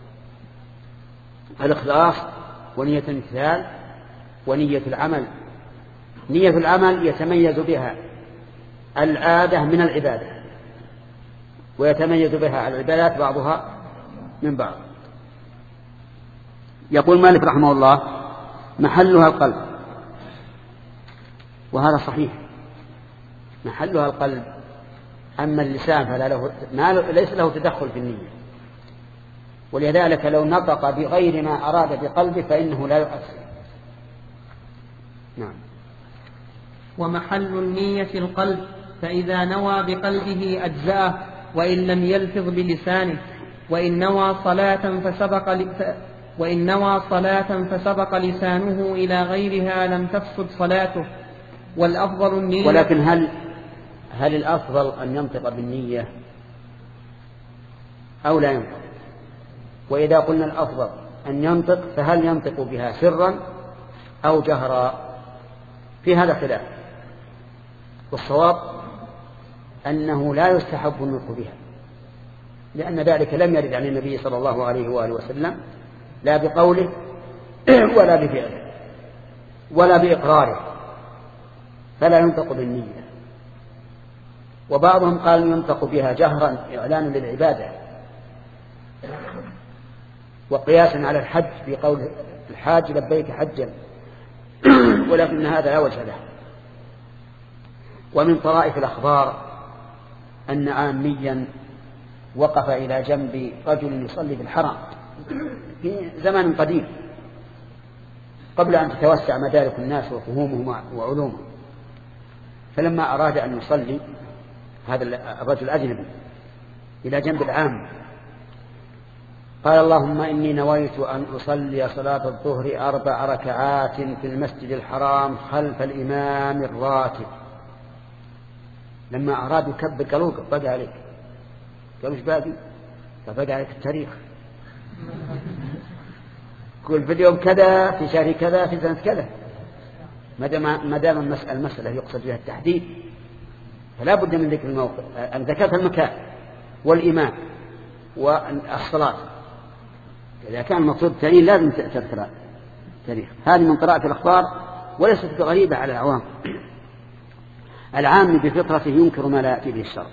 الإخلاص ونية الامتثال ونية العمل. نية العمل يتميز بها العادة من العبادة، ويتميز بها العبادات بعضها من بعض. يقول مالك رحمه الله محلها القلب، وهذا صحيح، محلها القلب. أما اللسان فلا له ما ليس له تدخل في النية، ولذلك لو نطق بغير ما أراد بقلبه فإنه لا يؤثر. نعم. ومحل النية القلب، فإذا نوى بقلبه أجزأه وإن لم يلفظ بلسانه. وإن نوى صلاة فسبق ل... وإن نوى صلاة فسبق لسانه إلى غيرها لم تفسد صلاته. والأفضل النية. ولكن هل هل الأفضل أن ينطق بالنية أو لا ينطق؟ وإذا قلنا الأفضل أن ينطق فهل ينطق بها سرا أو جهرا؟ في هذا خلاف، والصواب أنه لا يستحب النطق بها، لأن ذلك لم يرد عن النبي صلى الله عليه وآله وسلم لا بقوله ولا بفعله ولا بإقراره، فلا ينطق بالنية. وبعضهم قال ينطق بها جهرا إعلانا للعبادة، وقياسا على الحج بقول الحاج لبيك حجا، ولكن هذا لا وجه له. ومن طرائف الأخبار أن عاميا وقف إلى جنب رجل يصلي بالحرم في زمن قديم قبل أن تتوسع مدارك الناس وفهومهم وعلومهم، فلما أراد أن يصلي هذا الرجل الأجنبي إلى جنب العام قال اللهم إني نويت أن أصلي صلاة الظهر أربع ركعات في المسجد الحرام خلف الإمام الراتب. لما أراد يكبر قالوا بقى عليك، قالوا ايش باقي؟ فبقى عليك التاريخ، كل في اليوم كذا في شهر كذا في سنة كذا، ما دام المسألة يقصد بها التحديد فلا بد من ذكر الموقع، أن ذكرت المكان والإمام والصلاة. إذا كان المقصود التاريخ لازم تذكر التاريخ. هذه من قراءة الأخبار وليست غريبة على العوام. العام بفطرته ينكر ما لا يأتي به الشرع،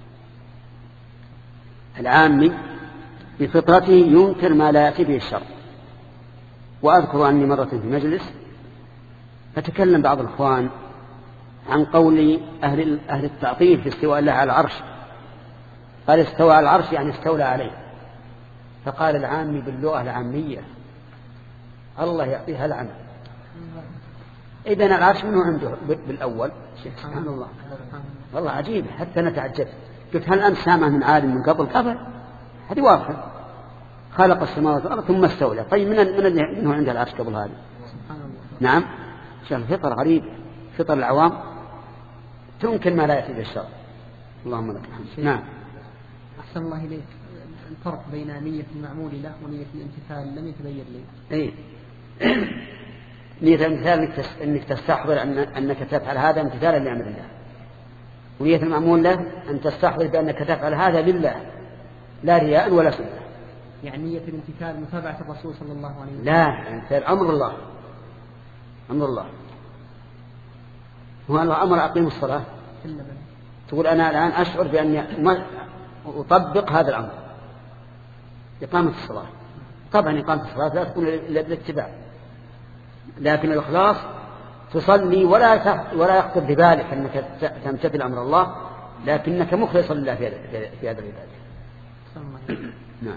العام بفطرته ينكر ما لا يأتي به الشرع. وأذكر أني مرة في مجلس فتكلم بعض الإخوان عن قول أهل, أهل التعطيل في استواء الله على العرش، قال استوى على العرش يعني استولى عليه، فقال العامي باللغة العامية الله يعطيها العمل، إذن العرش منه عنده بالأول. سبحان الله، والله عجيب، حتى أنا تعجبت، قلت هل أنت سامع من عالم من قبل؟ قبل، هذه واضحة، خلق السماوات والأرض ثم استولى. طيب من من منه عنده العرش قبل هذا؟ نعم، شوف فطر غريب، فطر العوام تمكن ما لا يأتي بالشرع. اللهم لك الحمد. نعم. أحسن الله إليك، الفرق بين نية المعمول له ونية الامتثال لم يتبين لي. إيه. نية الامتثال أنك تستحضر أن أنك تفعل هذا امتثالا لأمر الله، ونية المعمول له أن تستحضر بأنك تفعل هذا لله لا رياء ولا سنة. يعني نية الامتثال متابعة الرسول صلى الله عليه وسلم. لا، امتثال أمر الله، أمر الله. هو الله أمر أقيم الصلاة، تقول أنا الآن أشعر بأني أطبق هذا الأمر، إقامة الصلاة. طبعا إقامة الصلاة لا تكون إلا بالاتباع، لكن الإخلاص تصلي ولا ولا يخطر ببالك أنك تمتثل أمر الله، لكنك مخلص لله في هذا العبادة. نعم.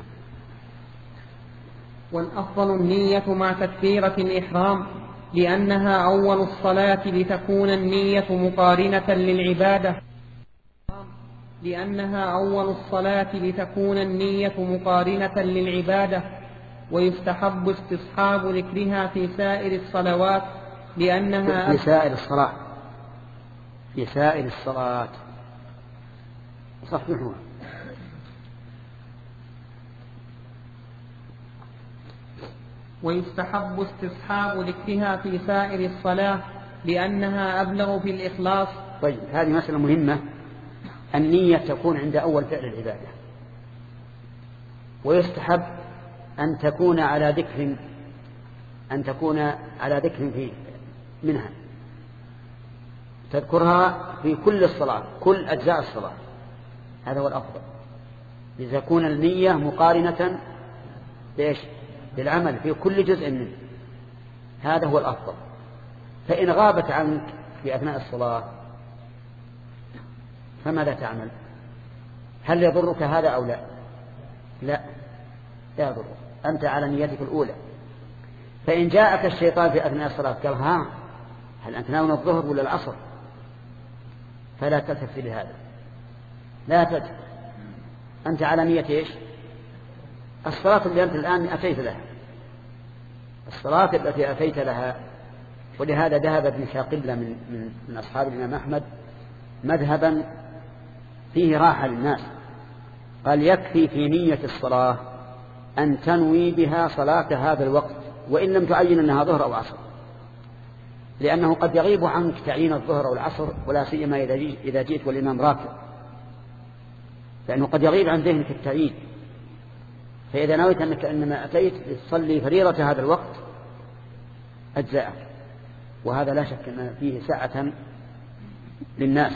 والأفضل النية مع تكبيرة الإحرام لأنها أول الصلاة لتكون النية مقارنة للعبادة لأنها أول الصلاة لتكون النية مقارنة للعبادة ويستحب استصحاب ذكرها في سائر الصلوات لأنها في سائر الصلاة في سائر الصلاة صحيح. ويستحب استصحاب ذكرها في سائر الصلاة لأنها أبلغ في الإخلاص. طيب، هذه مسألة مهمة. النية تكون عند أول فعل العبادة، ويستحب أن تكون على ذكر أن تكون على ذكر فيه منها، تذكرها في كل الصلاة، كل أجزاء الصلاة، هذا هو الأفضل، لتكون النية مقارنة بإيش؟ بالعمل في كل جزء منه، هذا هو الأفضل. فإن غابت عنك في أثناء الصلاة فماذا تعمل؟ هل يضرك هذا أو لا؟ لا، لا يضرك، أنت على نيتك الأولى. فإن جاءك الشيطان في أثناء الصلاة قال ها هل أنت ناوي الظهر ولا العصر؟ فلا تلتفت لهذا، لا تلتفت، أنت على نية إيش؟ الصلاة اللي أنت الآن أتيت لها، الصلاة التي أتيت لها. ولهذا ذهب ابن شاقلة من, من, من أصحاب الإمام أحمد مذهبا فيه راحة للناس، قال يكفي في نية الصلاة أن تنوي بها صلاة هذا الوقت وإن لم تعين أنها ظهر أو عصر، لأنه قد يغيب عنك تعيين الظهر أو العصر، ولا سيما إذا جئت والإمام راكع، لأنه قد يغيب عن ذهنك التعيين. فإذا نويت أنك إنما أتيت لتصلي فريضة هذا الوقت أجزاءك، وهذا لا شك أن فيه سعة للناس.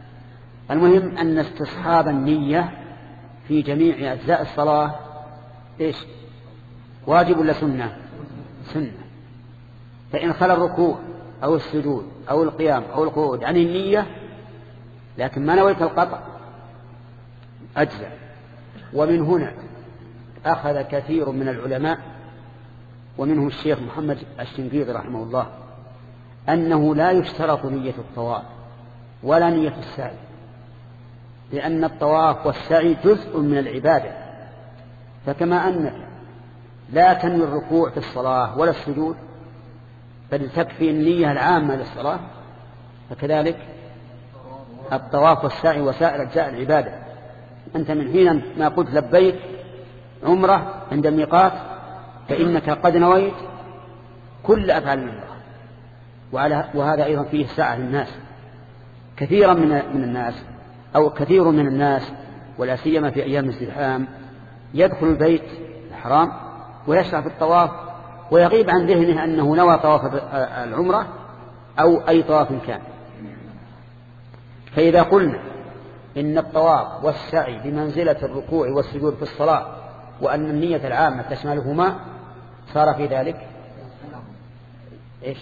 المهم أن استصحاب النية في جميع أجزاء الصلاة إيش؟ واجب ولا سنة؟ سنة. فإن خلى الركوع أو السجود أو القيام أو القعود عن النية لكن ما نويت القطع أجزاء. ومن هنا أخذ كثير من العلماء ومنهم الشيخ محمد الشنقيطي رحمه الله أنه لا يشترط نية الطواف ولا نية السعي، لأن الطواف والسعي جزء من العبادة، فكما أنك لا تنوي الركوع في الصلاة ولا السجود بل تكفي النية العامة للصلاة، فكذلك الطواف والسعي وسائر أجزاء العبادة. أنت من حين ما قلت لبيك عمرة عند الميقات فإنك قد نويت كل أفعال الله، وهذا أيضا فيه سعة للناس. كثيرا من من الناس أو كثير من الناس ولا سيما في أيام الازدحام يدخل البيت الحرام ويشرع في الطواف ويغيب عن ذهنه أنه نوى طواف العمرة أو أي طواف كان. فإذا قلنا إن الطواف والسعي بمنزلة الركوع والسجود في الصلاة وأن النية العامة تشملهما صار في ذلك إيش؟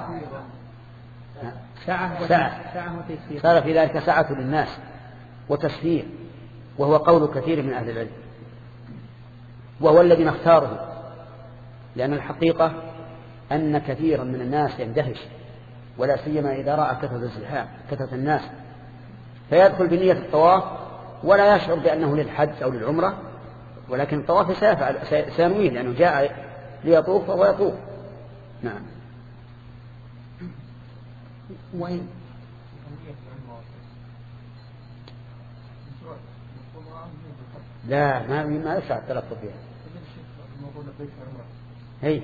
سعة سعة. صار في ذلك سعة للناس وتسهيل، وهو قول كثير من أهل العلم، وهو الذي نختاره، لأن الحقيقة أن كثيرا من الناس يندهش ولا سيما إذا رأى كثرة الزحام كثرة الناس، فيدخل بنية الطواف ولا يشعر بأنه للحج أو للعمرة، ولكن الطواف سيفعل سينويه لأنه جاء ليطوف وهو يطوف. نعم. وين لا ما ما يشرع التلطف فيها. هي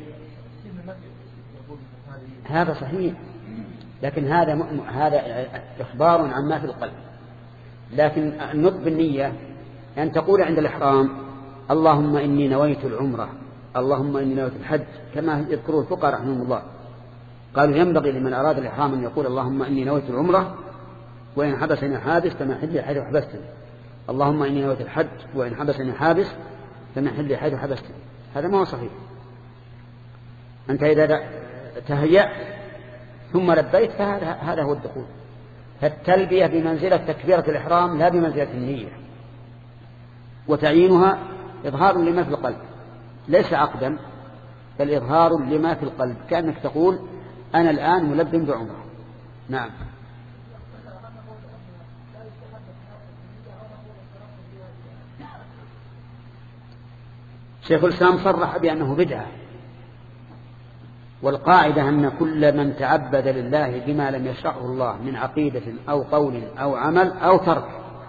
هذا صحيح، لكن هذا م... هذا إخبار عن ما في القلب. لكن النطق بالنية أن تقول عند الإحرام اللهم إني نويت العمرة، اللهم إني نويت الحج، كما يذكره الفقهاء رحمهم الله. قالوا ينبغي لمن أراد الإحرام أن يقول اللهم إني نويت العمرة وإن حبسني حابس فما حلي حيث حبستني، اللهم إني نويت الحج وإن حبسني حابس فما حلي حيث حبستني. هذا ما هو صحيح. أنت إذا تهيأت ثم لبيت فهذا هذا هو الدخول. فالتلبية بمنزلة تكبيرة الإحرام لا بمنزلة النية، وتعيينها إظهار لما في القلب ليس عقدا، بل إظهار لما في القلب، كأنك تقول أنا الآن ملبٍ بعمرة. نعم. شيخ الإسلام صرح بأنه بدعة، والقاعدة أن كل من تعبد لله بما لم يشرعه الله من عقيدة أو قول أو عمل أو ترك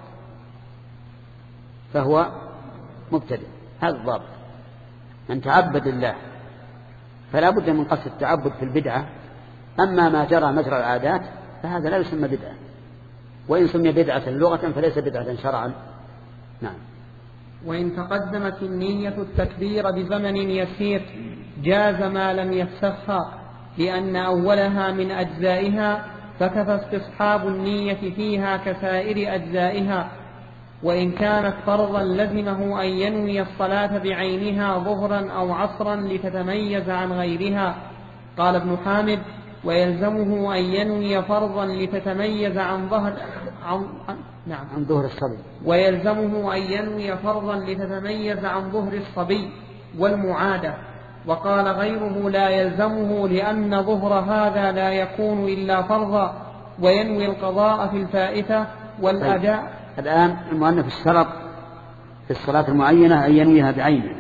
فهو مبتدع. هذا الضابط. من تعبد لله فلا بد من قصد التعبد في البدعة. أما ما جرى مجرى العادات فهذا لا يسمى بدعة، وإن سمي بدعة لغة فليس بدعة شرعا. نعم. وإن تقدمت النية التكبير بزمن يسير جاز ما لم يفسخها، لأن أولها من أجزائها، فكفى استصحاب النية فيها كسائر أجزائها. وإن كانت فرضا لزمه أن ينوي الصلاة بعينها ظهرا أو عصرا لتتميز عن غيرها. قال ابن حامد: ويلزمه أن ينوي فرضا لتتميز عن ظهر عن نعم عن ظهر الصبي ويلزمه أن ينوي فرضا لتتميز عن ظهر الصبي والمعادة. وقال غيره: لا يلزمه، لأن ظهر هذا لا يكون إلا فرضا، وينوي القضاء في الفائتة والأداء. الآن المؤلف اشترط في الصلاة المعينة أن ينويها بعينه،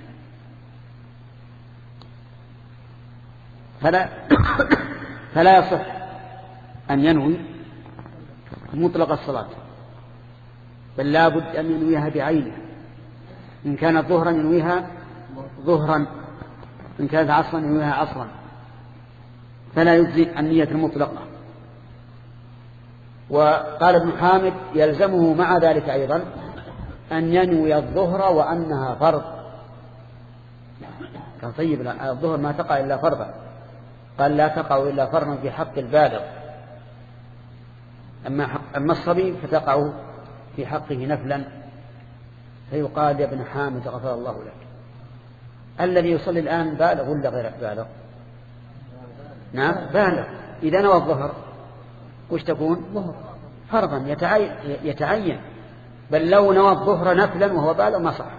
فلا فلا يصح أن ينوي مطلق الصلاة، بل لا بد أن ينويها بعينه. إن كانت ظهرا ينويها ظهرا، إن كانت عصرا ينويها عصرا، فلا يجزي النية المطلقة. وقال ابن حامد: يلزمه مع ذلك أيضا أن ينوي الظهر وأنها فرض. قال: طيب، الظهر ما تقع إلا فرضا. قال: لا تقع إلا فرضا في حق البالغ، أما, حق أما الصبي فتقع في حقه نفلا. فيقال: يا ابن حامد غفر الله لك، الذي يصلي الآن بالغ ولا غير بالغ؟ نعم بالغ. إذا نوى الظهر وش تكون؟ فرضا يتعين، بل لو نوى الظهر نفلا وهو بالغ ما صح.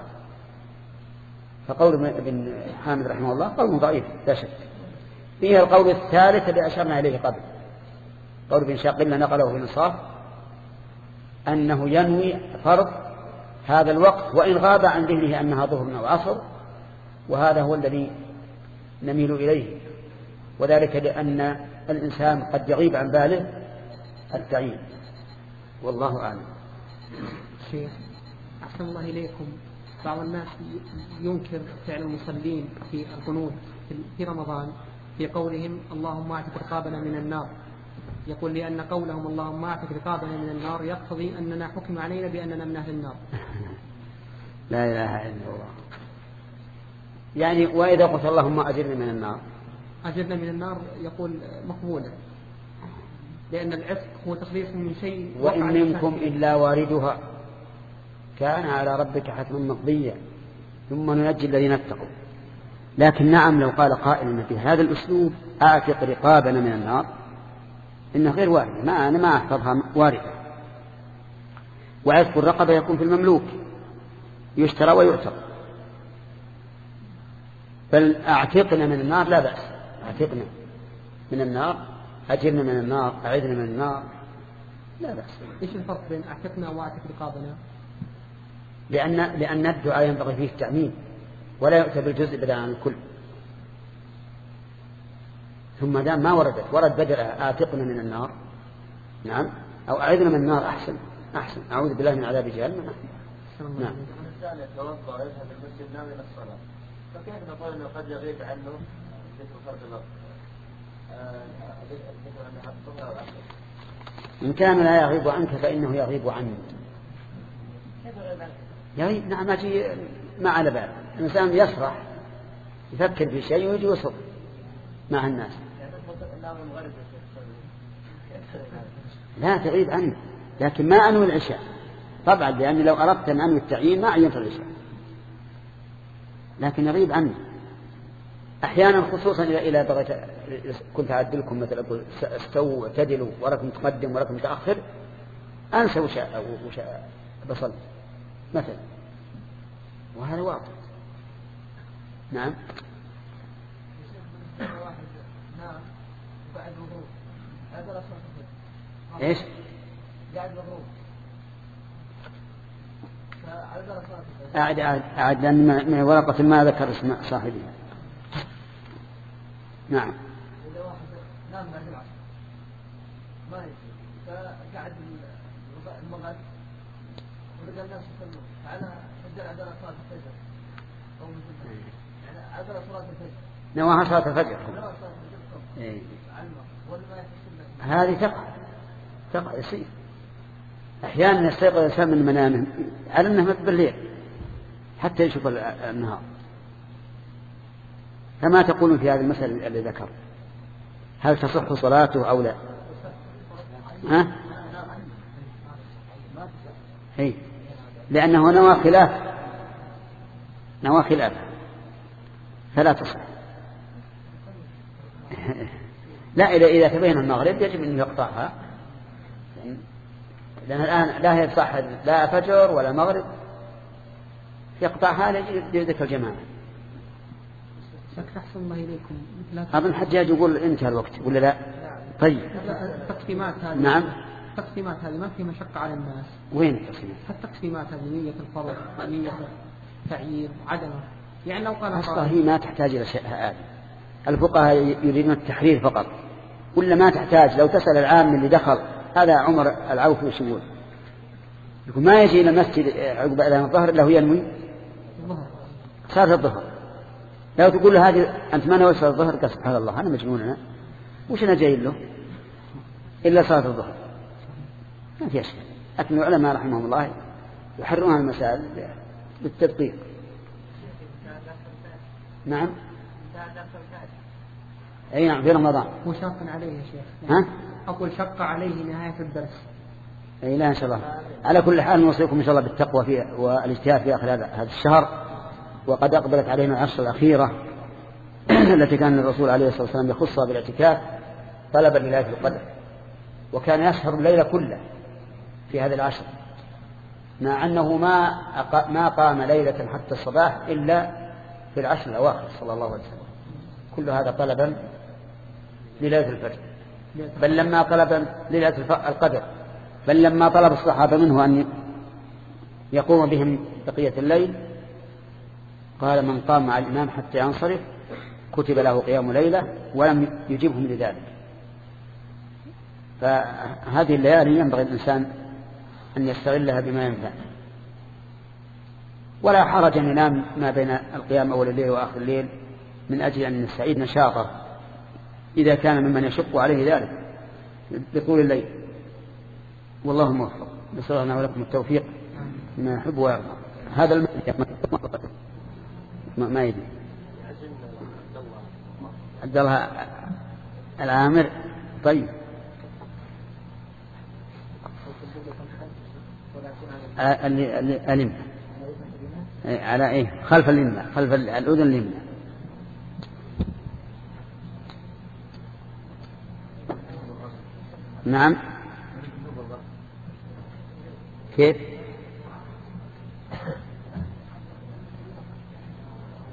فقول ابن حامد رحمه الله قول ضعيف لا شك. فيه القول الثالث الذي أشرنا إليه قبل، قول ابن شاقل نقله في الإنصاف، أنه ينوي فرض هذا الوقت وإن غاب عن ذهنه أنها ظهر أو عصر، وهذا هو الذي نميل إليه، وذلك لأن الإنسان قد يغيب عن باله التعيين، والله أعلم. شيخ أحسن الله إليكم، بعض الناس ينكر فعل المصلين في القنوت في رمضان في قولهم اللهم اعتق رقابنا من النار، يقول لأن قولهم اللهم اعتق رقابنا من النار يقتضي أننا حكم علينا بأننا من أهل النار. لا إله إلا الله. يعني وإذا قلت اللهم أجرنا من النار، أجرنا من النار يقول مقبولا، لأن العتق هو تخليص من شيء. وإن منكم إلا واردها كان على ربك حتما مقضيا ثم ننجي الذين اتقوا. لكن نعم، لو قال قائل بهذا الأسلوب أعتق رقابنا من النار، إنه غير وارد، ما أنا ما أحفظها واردة. وعتق الرقبة يكون في المملوك، يشترى ويعتق. بل أعتقنا من النار لا بأس، أعتقنا من النار أجرنا من النار، أعذنا من النار، لا بأس. إيش الفرق بين أعتقنا وأعتق رقابنا؟ لأن لأن الدعاء ينبغي فيه التعميم ولا يؤتى بالجزء بدلا عن الكل. ثم دام ما وردت ورد بدل آتقنا من النار، نعم، أو أعذنا من النار أحسن أحسن أعوذ بالله من عذاب جهنم. نعم. الإنسان يتوضأ ويذهب المسجد ناوي إلى الصلاة، فكيف نقول إنه قد يغيب عنه ذكر فرض الوقت؟ إن كان لا يغيب عنك فإنه يغيب عني. يغيب نعم، أجي ما على بال. الإنسان يسرح يفكر في شيء ويجي يصب مع الناس. لا تغيب عني، لكن ما أنوي العشاء طبعا، لأني لو أردت أن أنوي التعيين ما عينت العشاء، لكن يغيب عني أحيانا، خصوصا إلى درجة كنت أعدلكم مثلا أقول استووا واعتدلوا وركم تقدم وركم تأخر، أنسى وشاء وشاء بصل مثلا، وهذا واضح. نعم. ايش؟ أعد أعد أعد لأن من ورقة ما ذكر اسم صاحبها. نعم. إذا واحد نام بعد العصر ما يصير، فقعد المغرب ورجع الناس يصلون، فعلى حجر عدل صلاة الفجر أو مثل يعني عدل صلاة الفجر. نواها صلاة الفجر. إيه. هذه تقع تقع يصير. أحيانا يستيقظ الإنسان من منامه على أنه بالليل حتى يشوف النهار. فما تقولون في هذه المسألة اللي ذكر؟ هل تصح صلاته أو لا؟ ها؟ هي. لأنه نوى خلاف نوى خلاف فلا تصح. لا، إذا إذا تبين المغرب يجب أن يقطعها، لأن الآن لا يصح لا فجر ولا مغرب، يقطعها لذكر الجماعة. أحسن الله إليكم. أظن الحجاج يقول انتهى الوقت ولا لا؟ طيب. التقسيمات هذه. نعم. التقسيمات هذه ما فيها مشقة على الناس. وين التقسيمات؟ التقسيمات هذه نية الفرض، نية التعيين، عدمه. يعني لو قال أصلا هي ما تحتاج إلى شيء هذا. الفقهاء يريدون التحرير فقط، ولا ما تحتاج. لو تسأل العام اللي دخل هذا عمر العوفي وشمول، يقول ما يجي إلى المسجد عقب أذان الظهر إلا هو ينوي صلاة الظهر. لو تقول له هذه أنت ما نويت صلاة الظهر، قال سبحان الله أنا مجنون، أنا وش أنا جاي له إلا صلاة الظهر؟ ما في أشياء. لكن العلماء رحمهم الله يحررون المسائل بالتدقيق. نعم. أي نعم، في رمضان. وشق عليه يا شيخ. ها؟ أقول شق عليه نهاية الدرس. أي لا إن شاء الله. على كل حال نوصيكم إن شاء الله بالتقوى فيه والاجتهاد في آخر هذا الشهر. وقد أقبلت علينا العشر الأخيرة التي كان الرسول عليه الصلاة والسلام يخصها بالاعتكاف طلبا لليلة القدر، وكان يسهر الليل كله في هذه العشر، مع أنه ما ما قام ليلة حتى الصباح إلا في العشر الأواخر صلى الله عليه وسلم. كل هذا طلبا لليلة الفجر، بل لما طلب ليلة القدر، بل لما طلب الصحابة منه أن يقوم بهم بقية الليل قال من قام مع الإمام حتى ينصرف كتب له قيام ليلة، ولم يجيبهم لذلك. فهذه الليالي ينبغي الإنسان أن يستغلها بما ينفع، ولا حرج أن ينام ما بين القيام أول الليل وآخر الليل من أجل أن يستعيد نشاطه إذا كان ممن يشق عليه ذلك بطول الليل. والله موفق. نسأل الله ولكم التوفيق ما يحب ويرضى. هذا المعنى ما يدري عبد الله العامر. طيب اللي اليمنى على ايه؟ خلف اليمنى، خلف الاذن اليمنى. نعم. كيف؟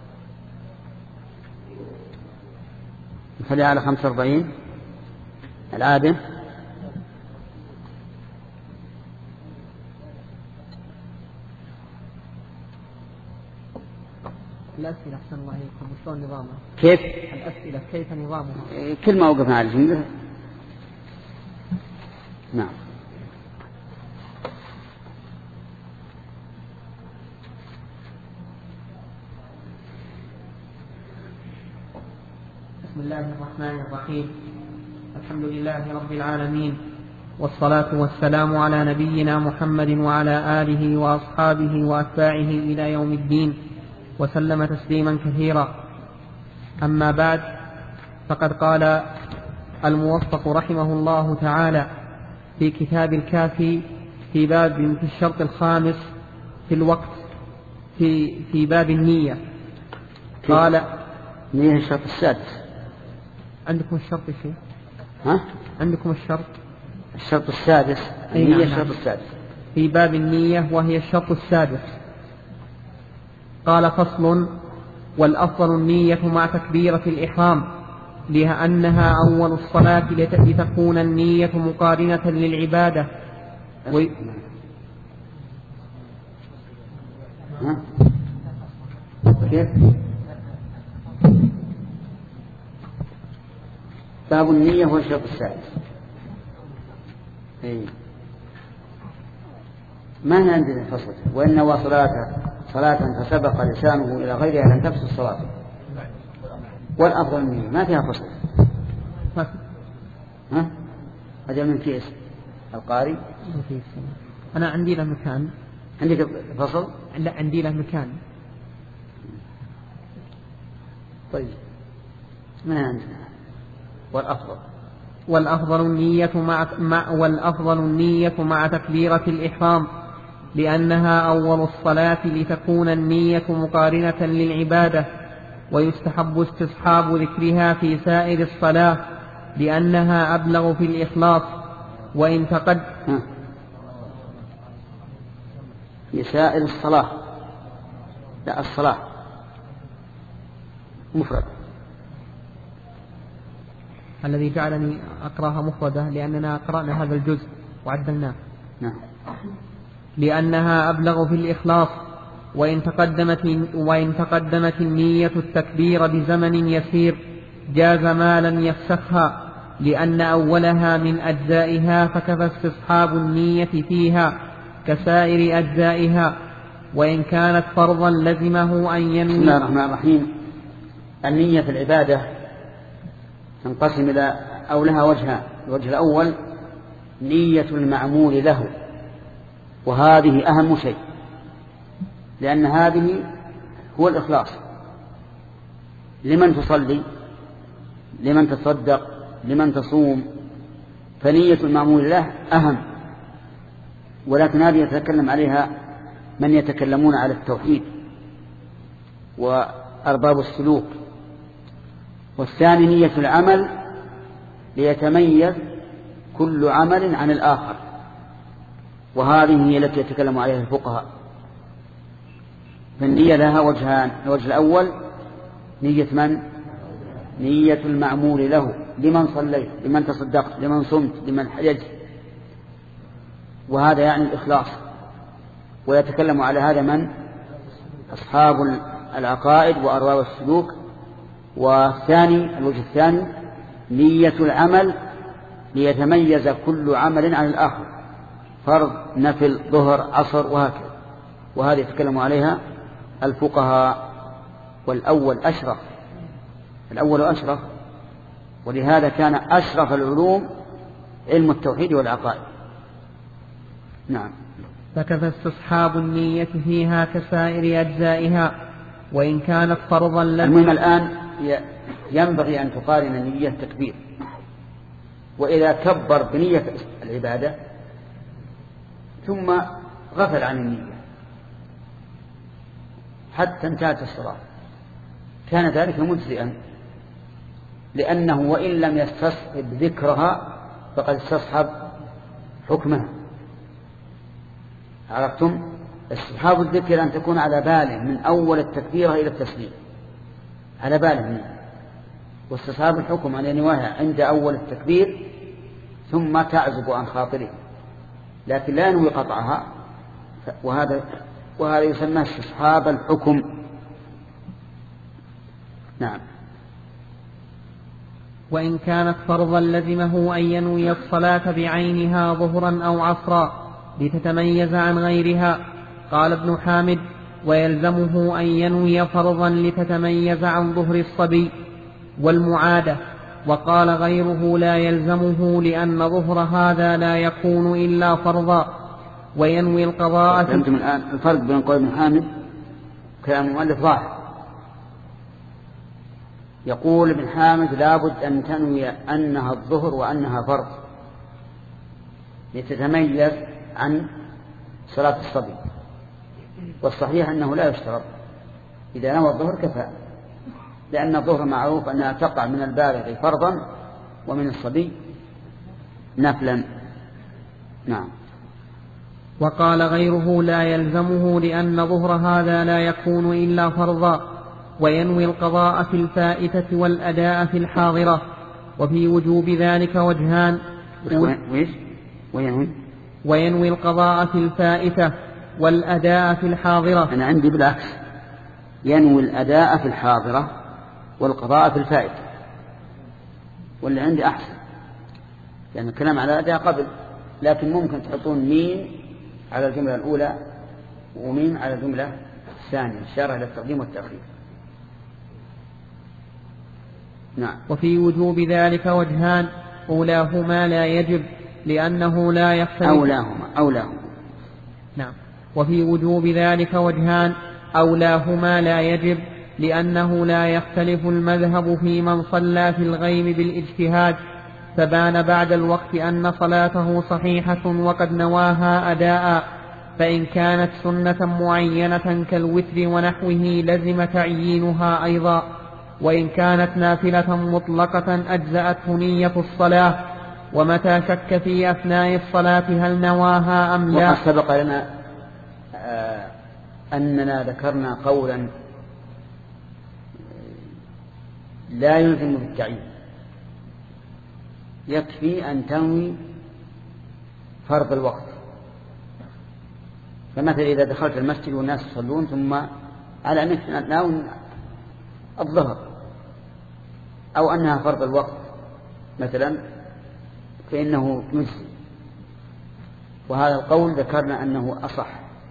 نخليها على خمسة وأربعين. العادة الأسئلة أحسن الله عليكم وشلون نظامها؟ كيف؟ الأسئلة كيف نظامها؟ كل ما وقفنا على الجملة. نعم. بسم الله الرحمن الرحيم. الحمد لله رب العالمين، والصلاة والسلام على نبينا محمد وعلى آله وأصحابه وأتباعه إلى يوم الدين، وسلم تسليما كثيرا. أما بعد، فقد قال الموفق رحمه الله تعالى في كتاب الكافي في باب في الشرط الخامس في الوقت في في باب النية، قال نية الشرط السادس. عندكم الشرط شيء؟ ها؟ عندكم الشرط الشرط السادس. أي النية نعم. الشرط السادس في باب النية وهي الشرط السادس. قال: فصل: والأفضل النية مع تكبيرة الإحرام، لأنها أول الصلاة لتكون النية مقارنة للعبادة. و... ها؟ كيف؟ باب النية هو الشرط السادس. أي. ما هي عندنا الفصل؟ وإن وصلاة صلاة فسبق لسانه إلى غيرها لم تفسد الصلاة. والأفضل النية ما فيها فصل. ها؟ هذا من كيس القاري. أنا عندي له مكان. عندك فصل؟ لا، عندي له مكان. طيب ما عندنا. والأفضل والأفضل النية مع, مع والأفضل النية مع تكبيرة الإحرام، لأنها أول الصلاة لتكون النية مقارنة للعبادة، ويستحب استصحاب ذكرها في سائر الصلاة لأنها أبلغ في الإخلاص. وإن تقد في سائر الصلاة، لا الصلاة مفرد، الذي جعلني أقرأها مفردة لأننا قرأنا هذا الجزء وعدلناه. نعم. لأنها أبلغ في الإخلاص. وإن تقدمت, وإن تقدمت النية التكبير بزمن يسير جاز ما لم يفسخها، لأن أولها من أجزائها، فكفى استصحاب النية فيها كسائر أجزائها. وإن كانت فرضا لزمه أن ينوي. بسم الله الرحمن الرحيم. النية في العبادة تنقسم إلى أو لها وجهان. الوجه الأول نية المعمول له، وهذه أهم شيء، لأن هذه هو الإخلاص. لمن تصلي، لمن تصدق، لمن تصوم، فنية المعمول له أهم. ولكن هذه يتكلم عليها من يتكلمون على التوحيد وأرباب السلوك. والثاني نية العمل، ليتميز كل عمل عن الآخر، وهذه هي التي يتكلم عليها الفقهاء. فالنية لها وجهان. الوجه الأول نية من؟ نية المعمول له، لمن صليت، لمن تصدقت، لمن صمت، لمن حججت، وهذا يعني الإخلاص. ويتكلم على هذا من؟ أصحاب العقائد وأرباب السلوك. والثاني الوجه الثاني نية العمل، ليتميز كل عمل عن الآخر، فرض، نفل، ظهر، عصر، وهكذا. وهذا يتكلم عليها الفقهاء. والأول أشرف، الأول أشرف، ولهذا كان أشرف العلوم علم التوحيد والعقائد. نعم. فكفى استصحاب النية فيها كسائر أجزائها، وإن كانت فرضا لم. المهم الآن ينبغي أن تقارن نية التكبير، وإذا كبر بنية العبادة ثم غفل عن النية حتى انتهت الصلاة كان ذلك مجزئا، لأنه وإن لم يستصحب ذكرها فقد استصحب حكمها. عرفتم؟ استصحاب الذكر أن تكون على باله من أول التكبيرة إلى التسليم، على باله منه. واستصحاب الحكم أن ينويها عند أول التكبير ثم تعزب عن خاطره لكن لا ينوي قطعها، وهذا وهذا يسمى استصحاب الحكم. نعم. وإن كانت فرضا لزمه أن ينوي الصلاة بعينها ظهرا أو عصرا لتتميز عن غيرها. قال ابن حامد: ويلزمه أن ينوي فرضا لتتميز عن ظهر الصبي والمعادة. وقال غيره: لا يلزمه لأن ظهر هذا لا يكون إلا فرضا، وينوي القضاء. فهمتم الآن الفرق بين قول ابن حامد كلام المؤلف ظاهر. يقول ابن حامد: لابد أن تنوي أنها الظهر وأنها فرض لتتميز عن صلاة الصبي، والصحيح أنه لا يشترط، إذا نوى الظهر كفى، لأن الظهر معروف أنها تقع من البالغ فرضا ومن الصبي نفلا. نعم. وقال غيره: لا يلزمه لأن ظهر هذا لا يكون إلا فرضا، وينوي القضاء في الفائتة والأداء في الحاضرة. وفي وجوب ذلك وجهان. وينوي وينوي القضاء في الفائتة والأداء في الحاضرة. أنا عندي بالعكس، ينوي الأداء في الحاضرة والقضاء في الفائتة، واللي عندي أحسن، لأن الكلام على الأداء قبل، لكن ممكن تحطون مين على الجملة الأولى ومين على الجملة الثانية، إشارة إلى التقديم والتأخير. نعم. وفي وجوب ذلك وجهان. أولاهما لا يجب لأنه لا يختلف. أولاهما أولاهما نعم. وفي وجوب ذلك وجهان. أولاهما لا يجب لأنه لا يختلف المذهب في من صلى في الغيم بالاجتهاد فبان بعد الوقت أن صلاته صحيحة وقد نواها أداء، فإن كانت سنة معينة كالوتر ونحوه لزم تعيينها أيضا، وإن كانت نافلة مطلقة أجزأته نية الصلاة، ومتى شك في أثناء الصلاة هل نواها أم لا. وقد سبق لنا آه أننا ذكرنا قولا لا يلزم بالتعيين، يكفي أن تنوي فرض الوقت. فمثلا إذا دخلت المسجد والناس يصلون ثم على أنك ناوي الظهر أو أنها فرض الوقت مثلا فإنه يجزي، وهذا القول ذكرنا أنه أصح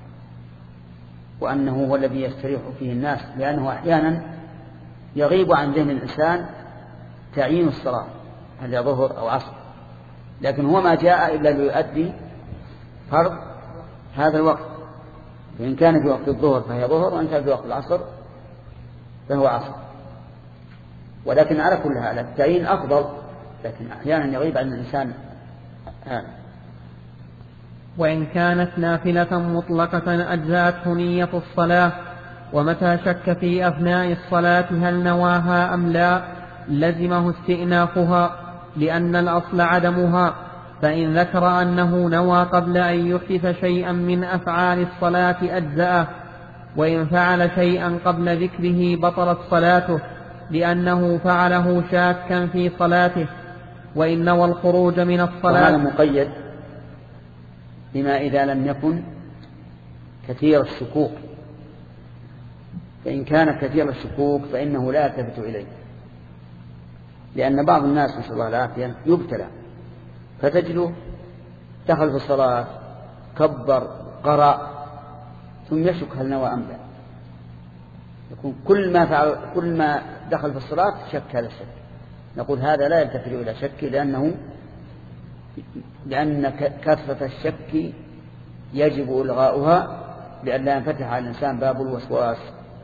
وأنه هو الذي يستريح فيه الناس، لأنه أحيانا يغيب عن ذهن الإنسان تعيين الصلاة هل ظهر أو عصر، لكن هو ما جاء إلا ليؤدي فرض هذا الوقت، فإن كان في وقت الظهر فهي ظهر، وإن كان في وقت العصر فهو عصر. ولكن على كل حال التعيين أفضل، لكن أحيانا يغيب عن الإنسان هذا. وإن كانت نافلة مطلقة أجزأته نية الصلاة، ومتى شك في أثناء الصلاة هل نواها أم لا لزمه استئنافها، لأن الأصل عدمها، فإن ذكر أنه نوى قبل أن يحدث شيئا من أفعال الصلاة أجزأه، وإن فعل شيئا قبل ذكره بطلت صلاته لأنه فعله شاكا في صلاته، وإن نوى الخروج من الصلاة. وهذا مقيد بما إذا لم يكن كثير الشكوك، فإن كان كثير الشكوك فإنه لا يلتفت إليه، لأن بعض الناس نسأل الله العافية يبتلى فتجده دخل في الصلاة كبر قرأ ثم يشك هل نوى أم لا، يكون كل ما فعل كل ما دخل في الصلاة شك هذا الشك. نقول هذا لا يلتفت إلى شك، لأنه لأن كثرة الشك يجب إلغاؤها لئلا ينفتح على الإنسان باب الوسواس.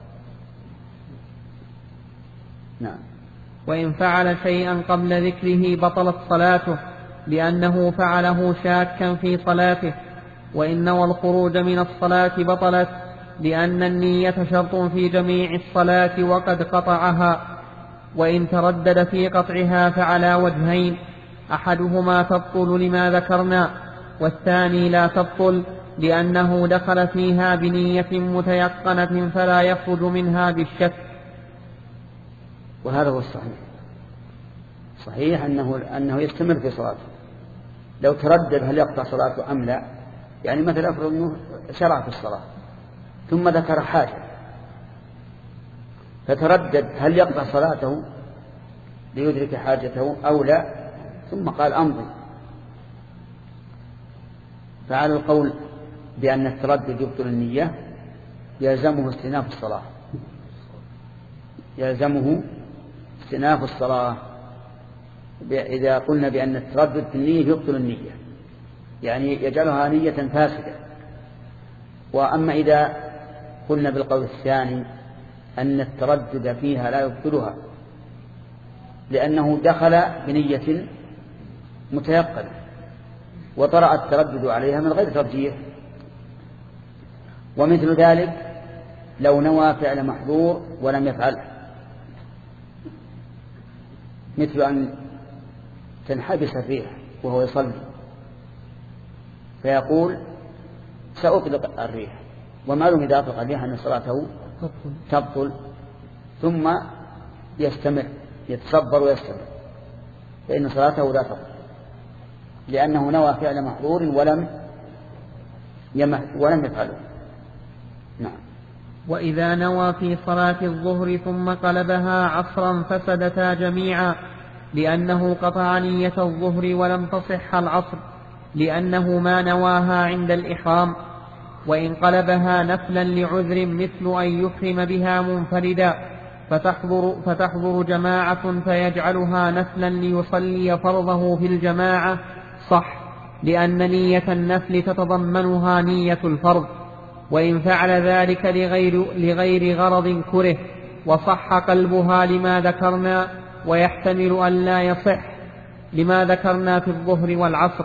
نعم. وإن فعل شيئا قبل ذكره بطلت صلاته لأنه فعله شاكا في صلاته، وإن نوى الخروج من الصلاة بطلت لأن النية شرط في جميع الصلاة وقد قطعها، وإن تردد في قطعها فعلى وجهين، أحدهما تبطل لما ذكرنا، والثاني لا تبطل لأنه دخل فيها بنية متيقنة فلا يخرج منها بالشك. وهذا هو الصحيح، صحيح أنه, أنه يستمر في صلاته لو تردد هل يقطع صلاته أم لا، يعني مثلا أفرض أنه شرع في الصلاة ثم ذكر حاجة فتردد هل يقطع صلاته ليدرك حاجته أو لا، ثم قال أمضي، فعلى القول بأن التردد يبطل النية يلزمه استئناف الصلاة، يلزمه استئناف الصلاة إذا قلنا بأن التردد في النية يبطل النية، يعني يجعلها نية فاسدة. وأما إذا قلنا بالقول الثاني أن التردد فيها لا يبطلها لأنه دخل بنية متيقنة وطرأ التردد عليها من غير ترجيح. ومثل ذلك لو نوى فعل محظور ولم يفعله، مثل أن تنحبس الريح وهو يصلي فيقول سأطلق الريح، ومعلوم إذا أطلق الريح أن صلاته تبطل، ثم يستمر يتصبر ويستمر فإن صلاته لا تبطل لأنه نوى فعل محظور ولم ولم يفعله. نعم. وإذا نوى في صلاة الظهر ثم قلبها عصرا فسدتا جميعا، لأنه قطع نية الظهر ولم تصح العصر لأنه ما نواها عند الإحرام. وإن قلبها نفلا لعذر مثل أن يحرم بها منفردا فتحضر, فتحضر جماعة فيجعلها نفلا ليصلي فرضه في الجماعة صح، لأن نية النفل تتضمنها نية الفرض. وإن فعل ذلك لغير, لغير غرض كره وصح قلبها لما ذكرنا، ويحتمل أن لا يصح لما ذكرنا في الظهر والعصر.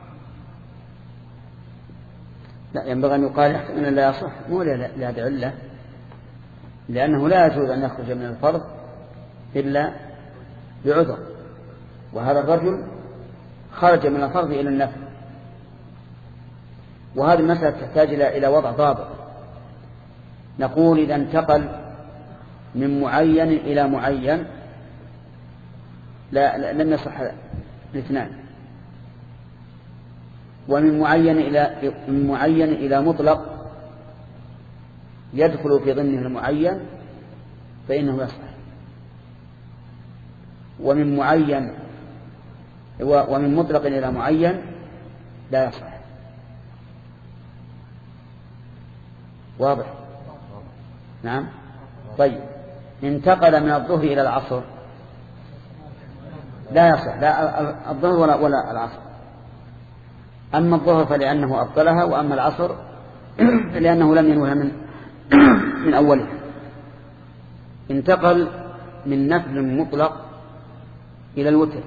لا، ينبغي أن يقال يحتمل أن لا يصح مو لهذه علة، لأنه لا يجوز أن يخرج من الفرض إلا بعذر، وهذا الرجل خرج من الفرض إلى النفل. وهذه المسألة تحتاج إلى وضع ضابط. نقول إذا انتقل من معين إلى معين لا, لا لم يصح الاثنان، ومن معين إلى من معين إلى مطلق يدخل في ضمنه المعين فإنه يصح، ومن معين ومن مطلق إلى معين لا يصح. واضح؟ نعم. طيب انتقل من الظهر إلى العصر لا يصح، لا الظهر ولا, ولا العصر. أما الظهر فلأنه أبطلها، وأما العصر لأنه لم ينوها من من أوله. انتقل من نفل مطلق إلى الوتر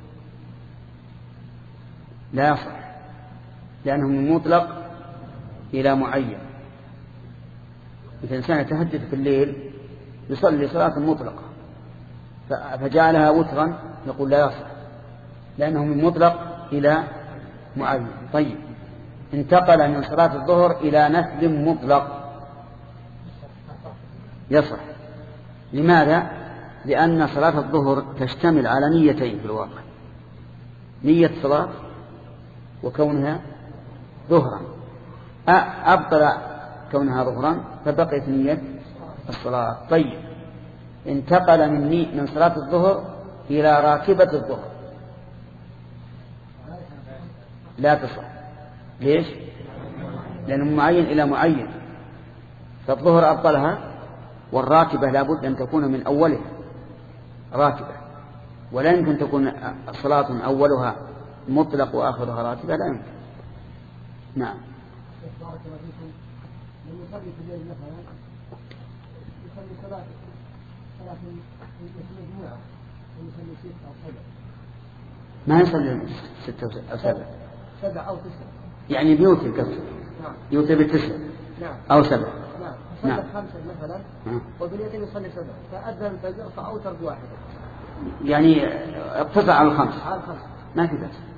لا يصح، لأنه من مطلق إلى معين. مثل إنسان يتهجد في الليل يصلي صلاة مطلقة فجعلها وترا نقول لا يصح، لأنه من مطلق إلى معين. طيب انتقل من صلاة الظهر إلى نفل مطلق يصح. لماذا؟ لأن صلاة الظهر تشتمل على نيتين في الواقع، نية صلاة وكونها ظهرا، أبطل كونها ظهرا فبقيت نية الصلاة. طيب انتقل من, من صلاة الظهر إلى راكبة الظهر لا تصح. ليش؟ لأنه معين إلى معين، فالظهر أبطلها، والراكبة لابد أن تكون من أولها راكبة، ولا يمكن تكون صلاة أولها مطلق وآخرها راكبة، لا يمكن. نعم. يصلي في الليل مثلا يصلي صلاة صلاة مجموعة ويصلي ستة أو سبعة، ما يصلي ستة أو سبعة سبعة أو تسعة، يعني بيوتر قصر. نعم. يوتر بالتسعة. نعم. أو سبعة. نعم. نعم. يصلي خمسة مثلا وباليتين يصلي سبعة، فأذن الفجر فأوتر بواحدة، يعني اقتصر على الخمس. على الخمس ما في بس.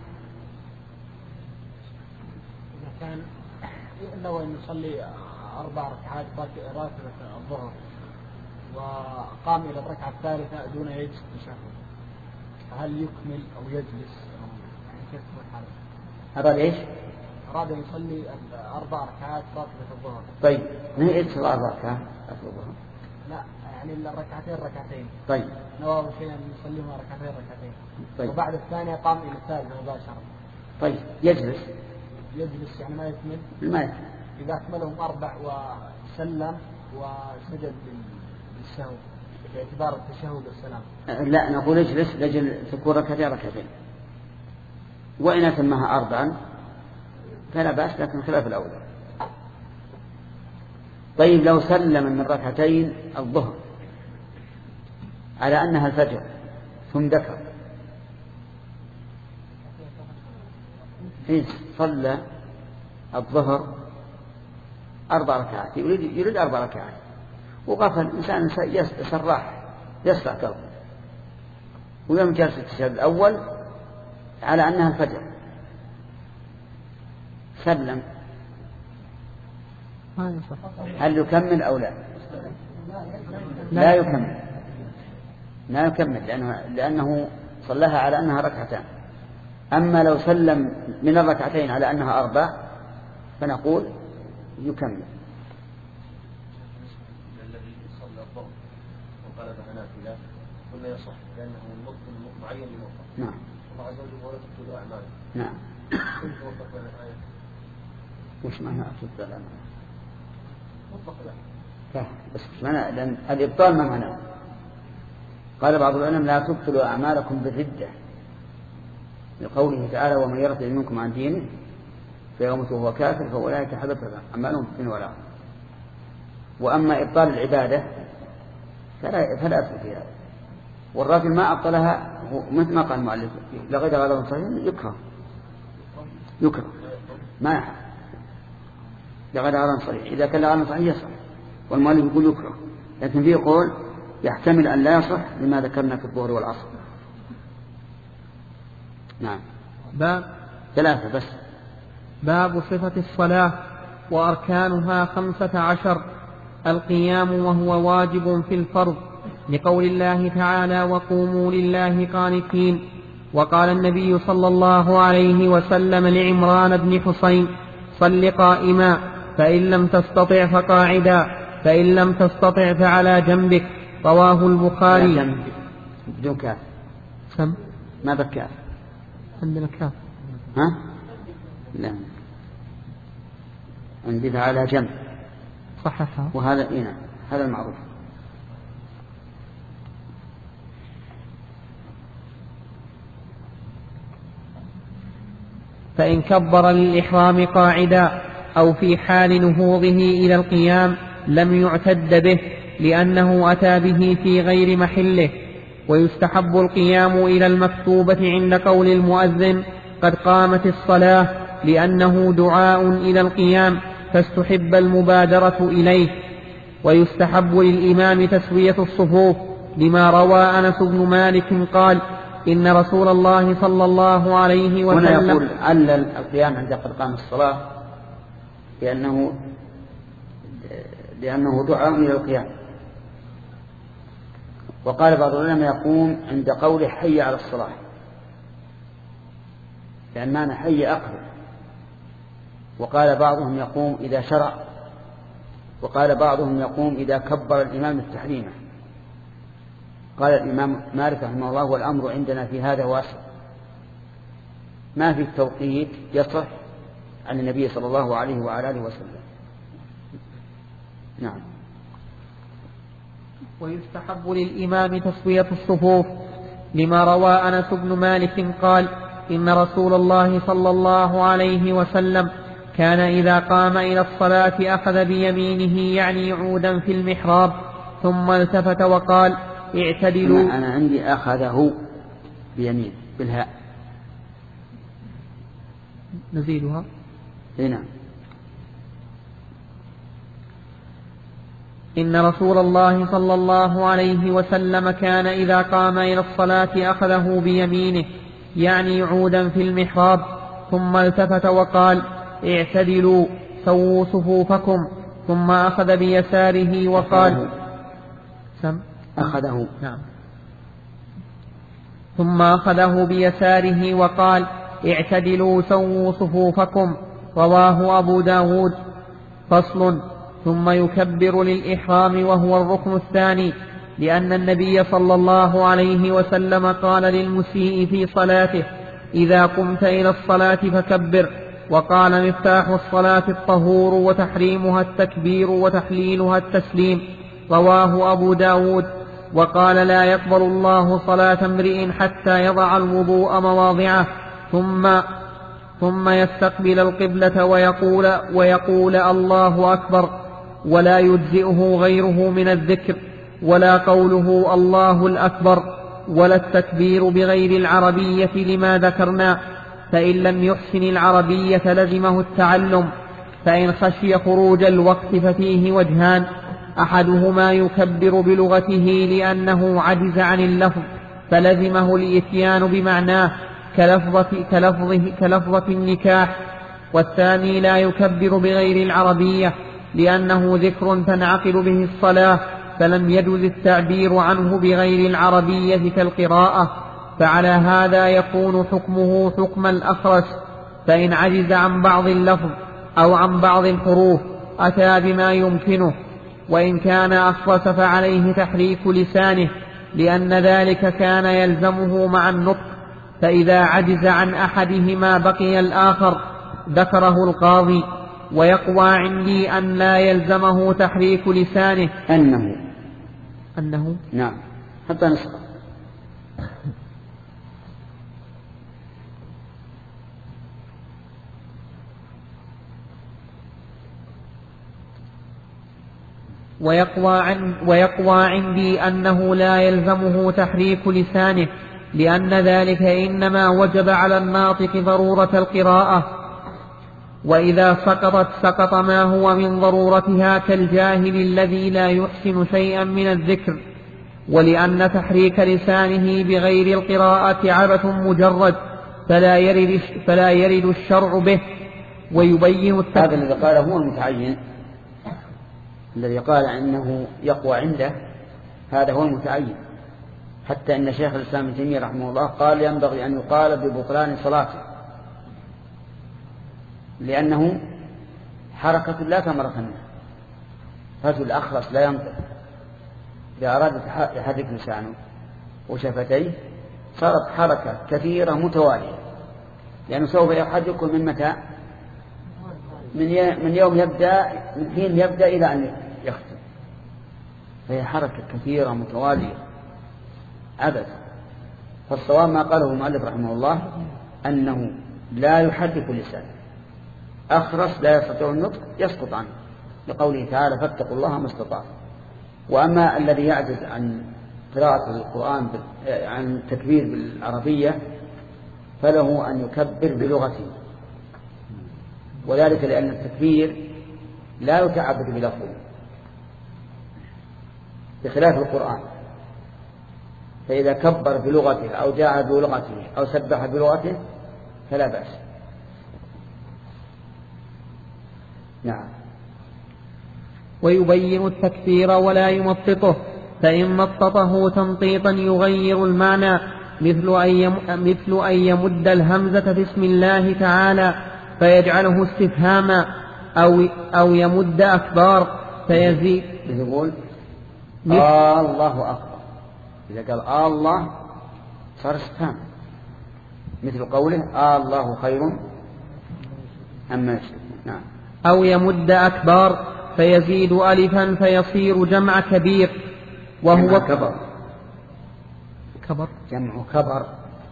إذا كان نوى أن يصلي أربع ركعات راتبة الظهر وقام إلى الركعة الثالثة دون يجلس التشهد، هل يكمل أو يجلس؟ يعني كيف تكون حالته؟ أراد إيش؟ أراد أن يصلي أربع ركعات راتبة الظهر. طيب من إيش أربع ركعات راتبة الظهر؟ لا يعني الركعتين ركعتين. طيب. نوى شيئا يصليهما ركعتين ركعتين. طيب. وبعد الثانية قام إلى الثالثة مباشرة. طيب يجلس. يجلس يعني ما يكمل. ما يكمل. إذا أكملهم أربع وسلم وسجد للسهو باعتبار التشهد والسلام. لا نقول اجلس لجل تكون ركعتين ركعتين. وإن أتمها أربعا فلا بأس لكن خلاف الأولى. طيب لو سلم من ركعتين الظهر على أنها الفجر ثم ذكر إيه صلى الظهر أربع ركعات يريد, يريد أربع ركعات وغفل إنسان يسرح يسرع كرب ويوم جالس التشهد الأول على أنها الفجر سلم هل يكمل أو لا؟ لا يكمل لا يكمل لأنه, لأنه صلىها على أنها ركعتان. أما لو سلم من الركعتين على أنها أربع فنقول يكمل. الذي صلى الظهر وقال بحنافلة قلنا يصح لأنه معين لموقف. نعم. الله عز وجل ولا تبطلوا أعمالكم. نعم. كيف توفق بين الآية؟ وش معنى تبطل الأعمال؟ مطلق لا. بس مش معنى لأن الإبطال ما معناه. قال بعض العلماء لا تبطلوا أعمالكم بالردة لقوله تعالى ومن يرتد منكم عن دينه فيموت وهو كافر فأولئك حبطت أعمالهم في الدنيا والآخرة. وأما إبطال العبادة فلا فلا أصل فيها. والراجل ما أبطلها مثل ما قال المؤلف لغير غضب صحيح يكره يكره ما يحب لغير غضب صحيح. إذا كان لغير صحيح يصح والمؤلف يقول يكره لكن فيه قول يحتمل أن لا يصح لما ذكرنا في الظهر والعصر. نعم. باب ثلاثة بس. باب صفة الصلاة وأركانها خمسة عشر. القيام وهو واجب في الفرض لقول الله تعالى وقوموا لله قانتين. وقال النبي صلى الله عليه وسلم لعمران بن حسين صل قائما فإن لم تستطع فقاعدا فإن لم تستطع فعلى جنبك. رواه البخاري. بدون كاف. سم ما بكاف عندنا كاف. ها لا عندي على جنب صححها وهذا إيه هذا المعروف. فإن كبر للإحرام قاعدا أو في حال نهوضه إلى القيام لم يعتد به لأنه أتى به في غير محله. ويستحب القيام إلى المكتوبة عند قول المؤذن قد قامت الصلاة لأنه دعاء إلى القيام فاستحب المبادرة إليه. ويستحب للإمام تسوية الصفوف لما روى أنس بن مالك قال إن رسول الله صلى الله عليه وسلم هنا يقول علل القيام عند قد قام الصلاة لأنه لأنه دعاء إلى القيام. وقال بعض العلماء يقوم عند قوله حي على الصلاة لأن معنى حي أقبل. وقال بعضهم يقوم إذا شرع. وقال بعضهم يقوم إذا كبر الإمام التحريمة. قال الإمام مالك رحمه الله والأمر عندنا في هذا واسع ما في التوقيت يصح عن النبي صلى الله عليه وعلى آله وسلم. نعم. ويستحب للإمام تسوية الصفوف لما روى أنس بن مالك قال إن رسول الله صلى الله عليه وسلم كان إذا قام إلى الصلاة أخذ بيمينه يعني عودا في المحراب ثم التفت وقال اعتدلوا. أنا, أنا عندي أخذه بيمين بالهاء نزيدها هنا. إن رسول الله صلى الله عليه وسلم كان إذا قام إلى الصلاة أخذه بيمينه يعني عودا في المحراب ثم التفت وقال اعتدلوا سووا صفوفكم ثم أخذ بيساره وقال سم أخذه نعم ثم أخذه بيساره وقال اعتدلوا سووا صفوفكم. رواه أبو داود. فصل. ثم يكبر للإحرام وهو الركن الثاني، لأن النبي صلى الله عليه وسلم قال للمسيء في صلاته: إذا قمت إلى الصلاة فكبر. وقال: مفتاح الصلاة الطهور وتحريمها التكبير وتحليلها التسليم. رواه أبو داود. وقال: لا يقبل الله صلاة امرئ حتى يضع الوضوء مواضعه ثم ثم يستقبل القبلة ويقول, ويقول الله أكبر، ولا يجزئه غيره من الذكر، ولا قوله الله الأكبر، ولا التكبير بغير العربية لما ذكرنا. فإن لم يحسن العربية لزمه التعلم. فإن خشي خروج الوقت ففيه وجهان: أحدهما يكبر بلغته لأنه عجز عن اللفظ فلزمه الإتيان بمعناه كلفظة, كلفظه كلفظة النكاح. والثاني لا يكبر بغير العربية لأنه ذكر تنعقد به الصلاة فلم يجوز التعبير عنه بغير العربية كالقراءة، فعلى هذا يكون حكمه حكم الأخرس. فإن عجز عن بعض اللفظ أو عن بعض الحروف أتى بما يمكنه. وإن كان أخرس فعليه تحريك لسانه، لأن ذلك كان يلزمه مع النطق. فإذا عجز عن أحدهما بقي الآخر. ذكره القاضي. ويقوى عندي أن لا يلزمه تحريك لسانه. أنه أنه نعم حتى نسخ. ويقوى, عن ويقوى عندي أنه لا يلزمه تحريك لسانه، لأن ذلك إنما وجب على الناطق ضرورة القراءة، وإذا سقطت سقط ما هو من ضرورتها كالجاهل الذي لا يحسن شيئا من الذكر. ولأن تحريك لسانه بغير القراءة عبث مجرد فلا يرد, فلا يرد الشرع به. ويبين هذا الذي قاله هو المتعين، الذي قال أنه يقوى عنده هذا هو المتعين. حتى أن شيخ الإسلام ابن تيمية رحمه الله قال ينبغي أن يقال ببطلان صلاته، لأنه حركة لا ثمرة منها. رجل أخرس لا ينطق، إذا أراد يحرك لسانه وشفتيه صارت حركة كثيرة متوالية، لأنه سوف يحرك من متى؟ من يوم يبدأ، من حين يبدأ إلى أن يختم، فهي حركة كثيرة متوالية عبث. فالصواب ما قاله المؤلف رحمه الله أنه لا يحرك لسانه. أخرس لا يستطيع النطق يسقط عنه، لقوله تعالى فاتقوا الله ما استطعتم. وأما الذي يعجز عن قراءة القرآن عن التكبير بالعربية فله أن يكبر بلغته، وذلك لأن التكبير لا يتعبد بلفظه بخلاف القرآن. فإذا كبر بلغته أو جاء بلغته أو سبح بلغته فلا بأس. نعم. ويبين التكبير ولا يمططه، فإن مططه تمطيطا يغير المعنى، مثل أن مثل أن يمد الهمزة في اسم الله تعالى فيجعله استفهاما، أو أو يمد أكبار فيزيد. يقول آه الله أكبر، إذا قال آه الله صار استفهام، مثل قوله آه الله خير أما يشركون. نعم. أو يمد أكبار فيزيد ألفا فيصير جمع كبير، وهو جمع كبر. كبر جمع كبر.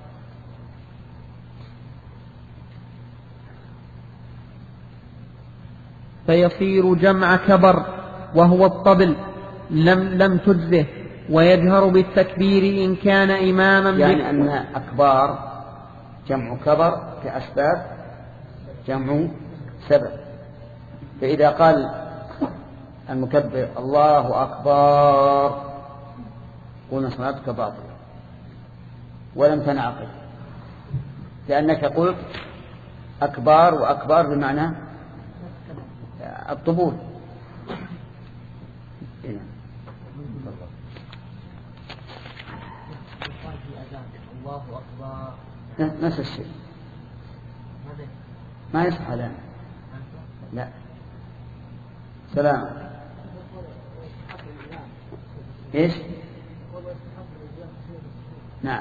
فيصير جمع كبر وهو الطبل لم لم تجزه، ويجهر بالتكبير إن كان إماما. يعني أن أكبار جمع كبر كأسباب جمع سبب. فإذا قال المكبر الله أكبر قلنا صلاتك باطلة ولم تنعقد، لأنك قلت أكبار وأكبار بمعنى الطبول. الله أكبر نفس الشيء. ما يصح هذا. لا. سلام. إيش؟ نعم.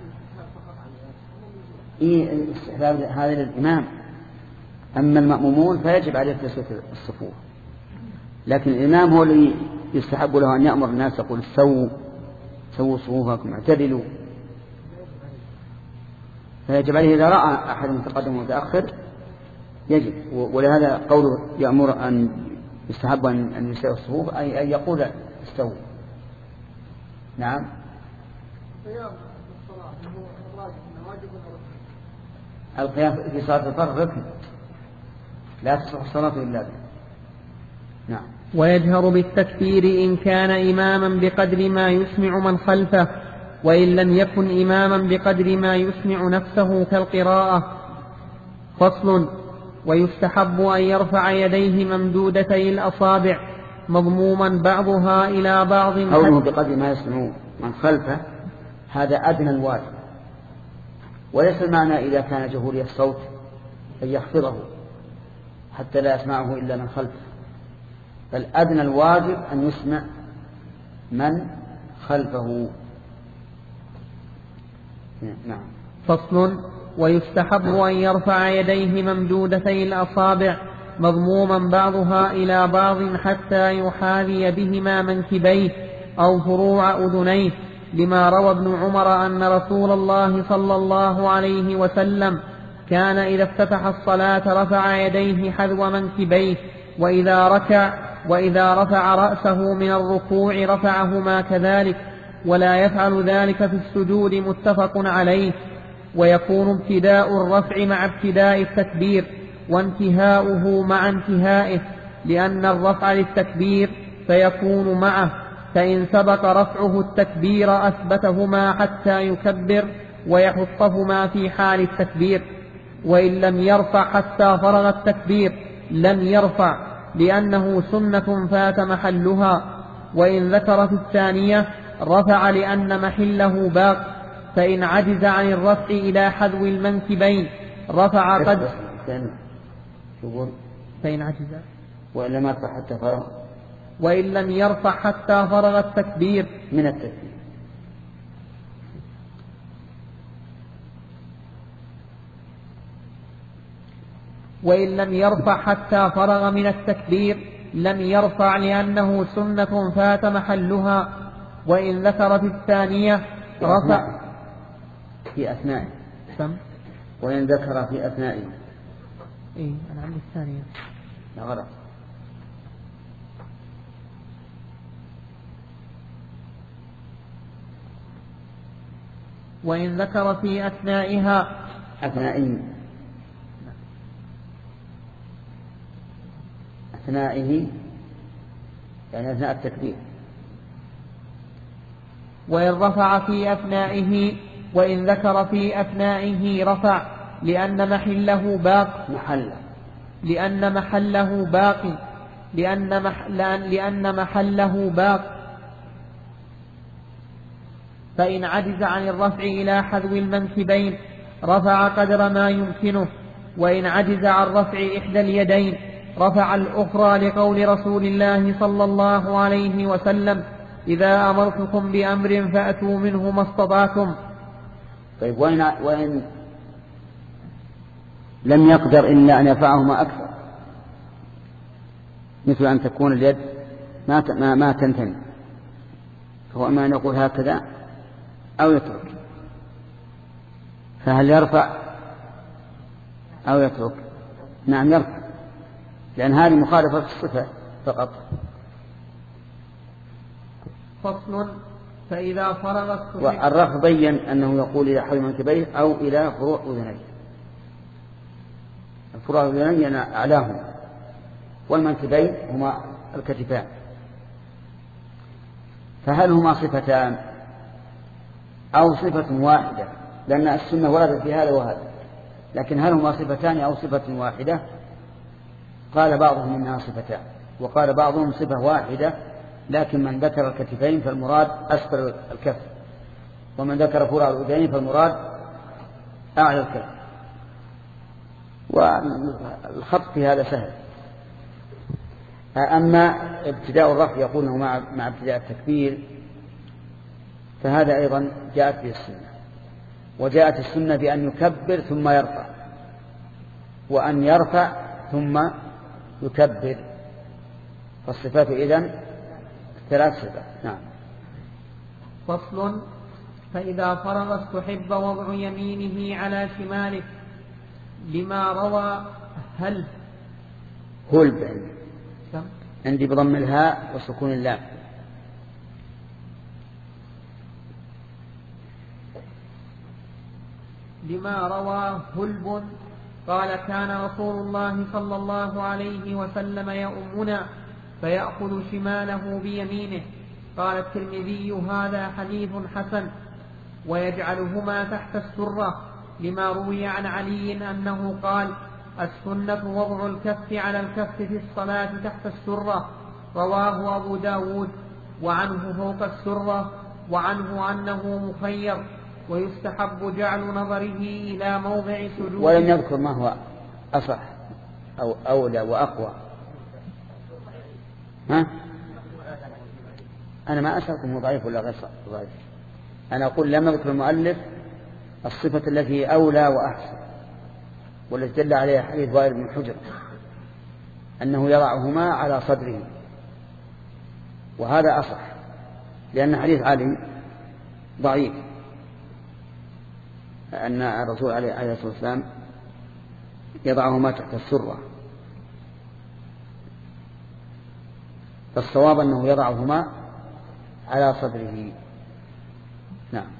إيه استحباب هذا للإمام. أما المأمومون فيجب عليه تسوية الصفوف، لكن الإمام هو الذي يستحب له أن يأمر الناس يقول سووا سووا صفوفكم اعتدلوا، فيجب عليه إذا رأى أحد متقدم ومتأخر يجب. ولهذا قوله يأمر أن يستحب أن يسوي الصفوف أي أن يقول استووا. نعم. القيام في صلاة الفرض ركن لا تصح الصلاة إلا به. نعم. ويجهر بالتكبير إن كان إماما بقدر ما يسمع من خلفه، وإن لم يكن إماما بقدر ما يسمع نفسه كالقراءة. فصل. ويستحب أن يرفع يديه ممدودتي الأصابع مضموما بعضها إلى بعض. قوله بقدر ما يسمع من خلفه هذا أدنى الواجب، وليس المعنى إذا كان جهوري الصوت أن يخفضه حتى لا يسمعه إلا من خلفه، بل أدنى الواجب أن يسمع من خلفه. نعم. فصل. ويستحب أن يرفع يديه ممدودتي الأصابع مضموما بعضها إلى بعض حتى يحاذي بهما منكبيه أو فروع أذنيه، لما روى ابن عمر أن رسول الله صلى الله عليه وسلم كان إذا افتتح الصلاة رفع يديه حذو منكبيه، وإذا ركع وإذا رفع رأسه من الركوع رفعهما كذلك، ولا يفعل ذلك في السجود، متفق عليه. ويكون ابتداء الرفع مع ابتداء التكبير، وانتهاؤه مع انتهائه، لأن الرفع للتكبير فيكون معه، فإن سبق رفعه التكبير أثبتهما حتى يكبر ويحطهما في حال التكبير، وإن لم يرفع حتى فرغ التكبير لم يرفع، لأنه سنة فات محلها. وإن ذكر في الثانية رفع لأن محله باق، فإن عجز عن الرفع إلى حذو المنكبين رفع قد فإن عجز وإن لم يرفع حتى فرغ وإن لم يرفع حتى فرغ التكبير من التكبير. وإن لم يرفع حتى فرغ من التكبير لم يرفع لأنه سنة فات محلها. وإن ذكر في الثانية رفع في أثناء سم وإن ذكر في أثناء إيه أنا عندي الثانية لا غلط. وإن ذكر في أثنائها أثنائه أثنائه يعني أثناء التكبير. وإن رفع في أثنائه وإن ذكر في أثنائه رفع لأن محله باق محله لأن محله باق لأن, مح لأن محله باق فإن عجز عن الرفع إلى حذو المنكبين رفع قدر ما يمكنه. وإن عجز عن رفع إحدى اليدين رفع الأخرى، لقول رسول الله صلى الله عليه وسلم: إذا أمرتكم بأمر فأتوا منه ما استطعتم. طيب وإن, وإن لم يقدر إلا أن يرفعهما أكثر، مثل أن تكون اليد ما ما, ما تنتهي، فهو أما أن يقول هكذا أو يترك، فهل يرفع أو يترك؟ نعم يرفع، لأن هذه مخالفة الصفة فقط. فصل. فإذا فرغ والرفع بين أنه يقول إلى حذو منكبيه أو إلى فروع أذنيه. الفروع الأذنين أعلاهما، والمنكبين هما الكتفان. فهل هما صفتان أو صفة واحدة؟ لأن السنة وردت في هذا وهذا، لكن هل هما صفتان أو صفة واحدة؟ قال بعضهم إنها صفتان، وقال بعضهم صفة واحدة، لكن من ذكر الكتفين فالمراد أسفل الكف، ومن ذكر فروع الأذنين فالمراد أعلى الكف. والخط في هذا سهل. أما ابتداء الرفع يقول مع مع ابتداء التكبير فهذا أيضا جاءت به السنة، وجاءت السنة بأن يكبر ثم يرفع، وأن يرفع ثم يكبر، فالصفات إذن ثلاث صفات. نعم. فصل. فإذا فرغ استحب وضع يمينه على شماله لما روى هل هل عندي بضم الهاء وسكون اللام. لما روى هلب قال كان رسول الله صلى الله عليه وسلم يؤمنا فيأخذ شماله بيمينه. قال الترمذي هذا حديث حسن. ويجعلهما تحت السرة لما روي عن علي أنه قال السنة وضع الكف على الكف في الصلاة تحت السرة. رواه أبو داود. وعنه فوق السرة، وعنه أنه مخير، ويستحب جعل نظره إلى موضع سجود. ولم يذكر ما هو أصح أو أولى وأقوى. ها؟ أنا ما أسألكم هو ضعيف ولا غير ضعيف، أنا أقول لم يذكر المؤلف الصفة التي أولى وأحسن، والتي دل عليها حديث وائل بن حجر أنه يضعهما على صدره، وهذا أصح لأن حديث علي ضعيف أن الرسول عليه الصلاة والسلام يضعهما تحت السرة، فالصواب أنه يضعهما على صدره. نعم.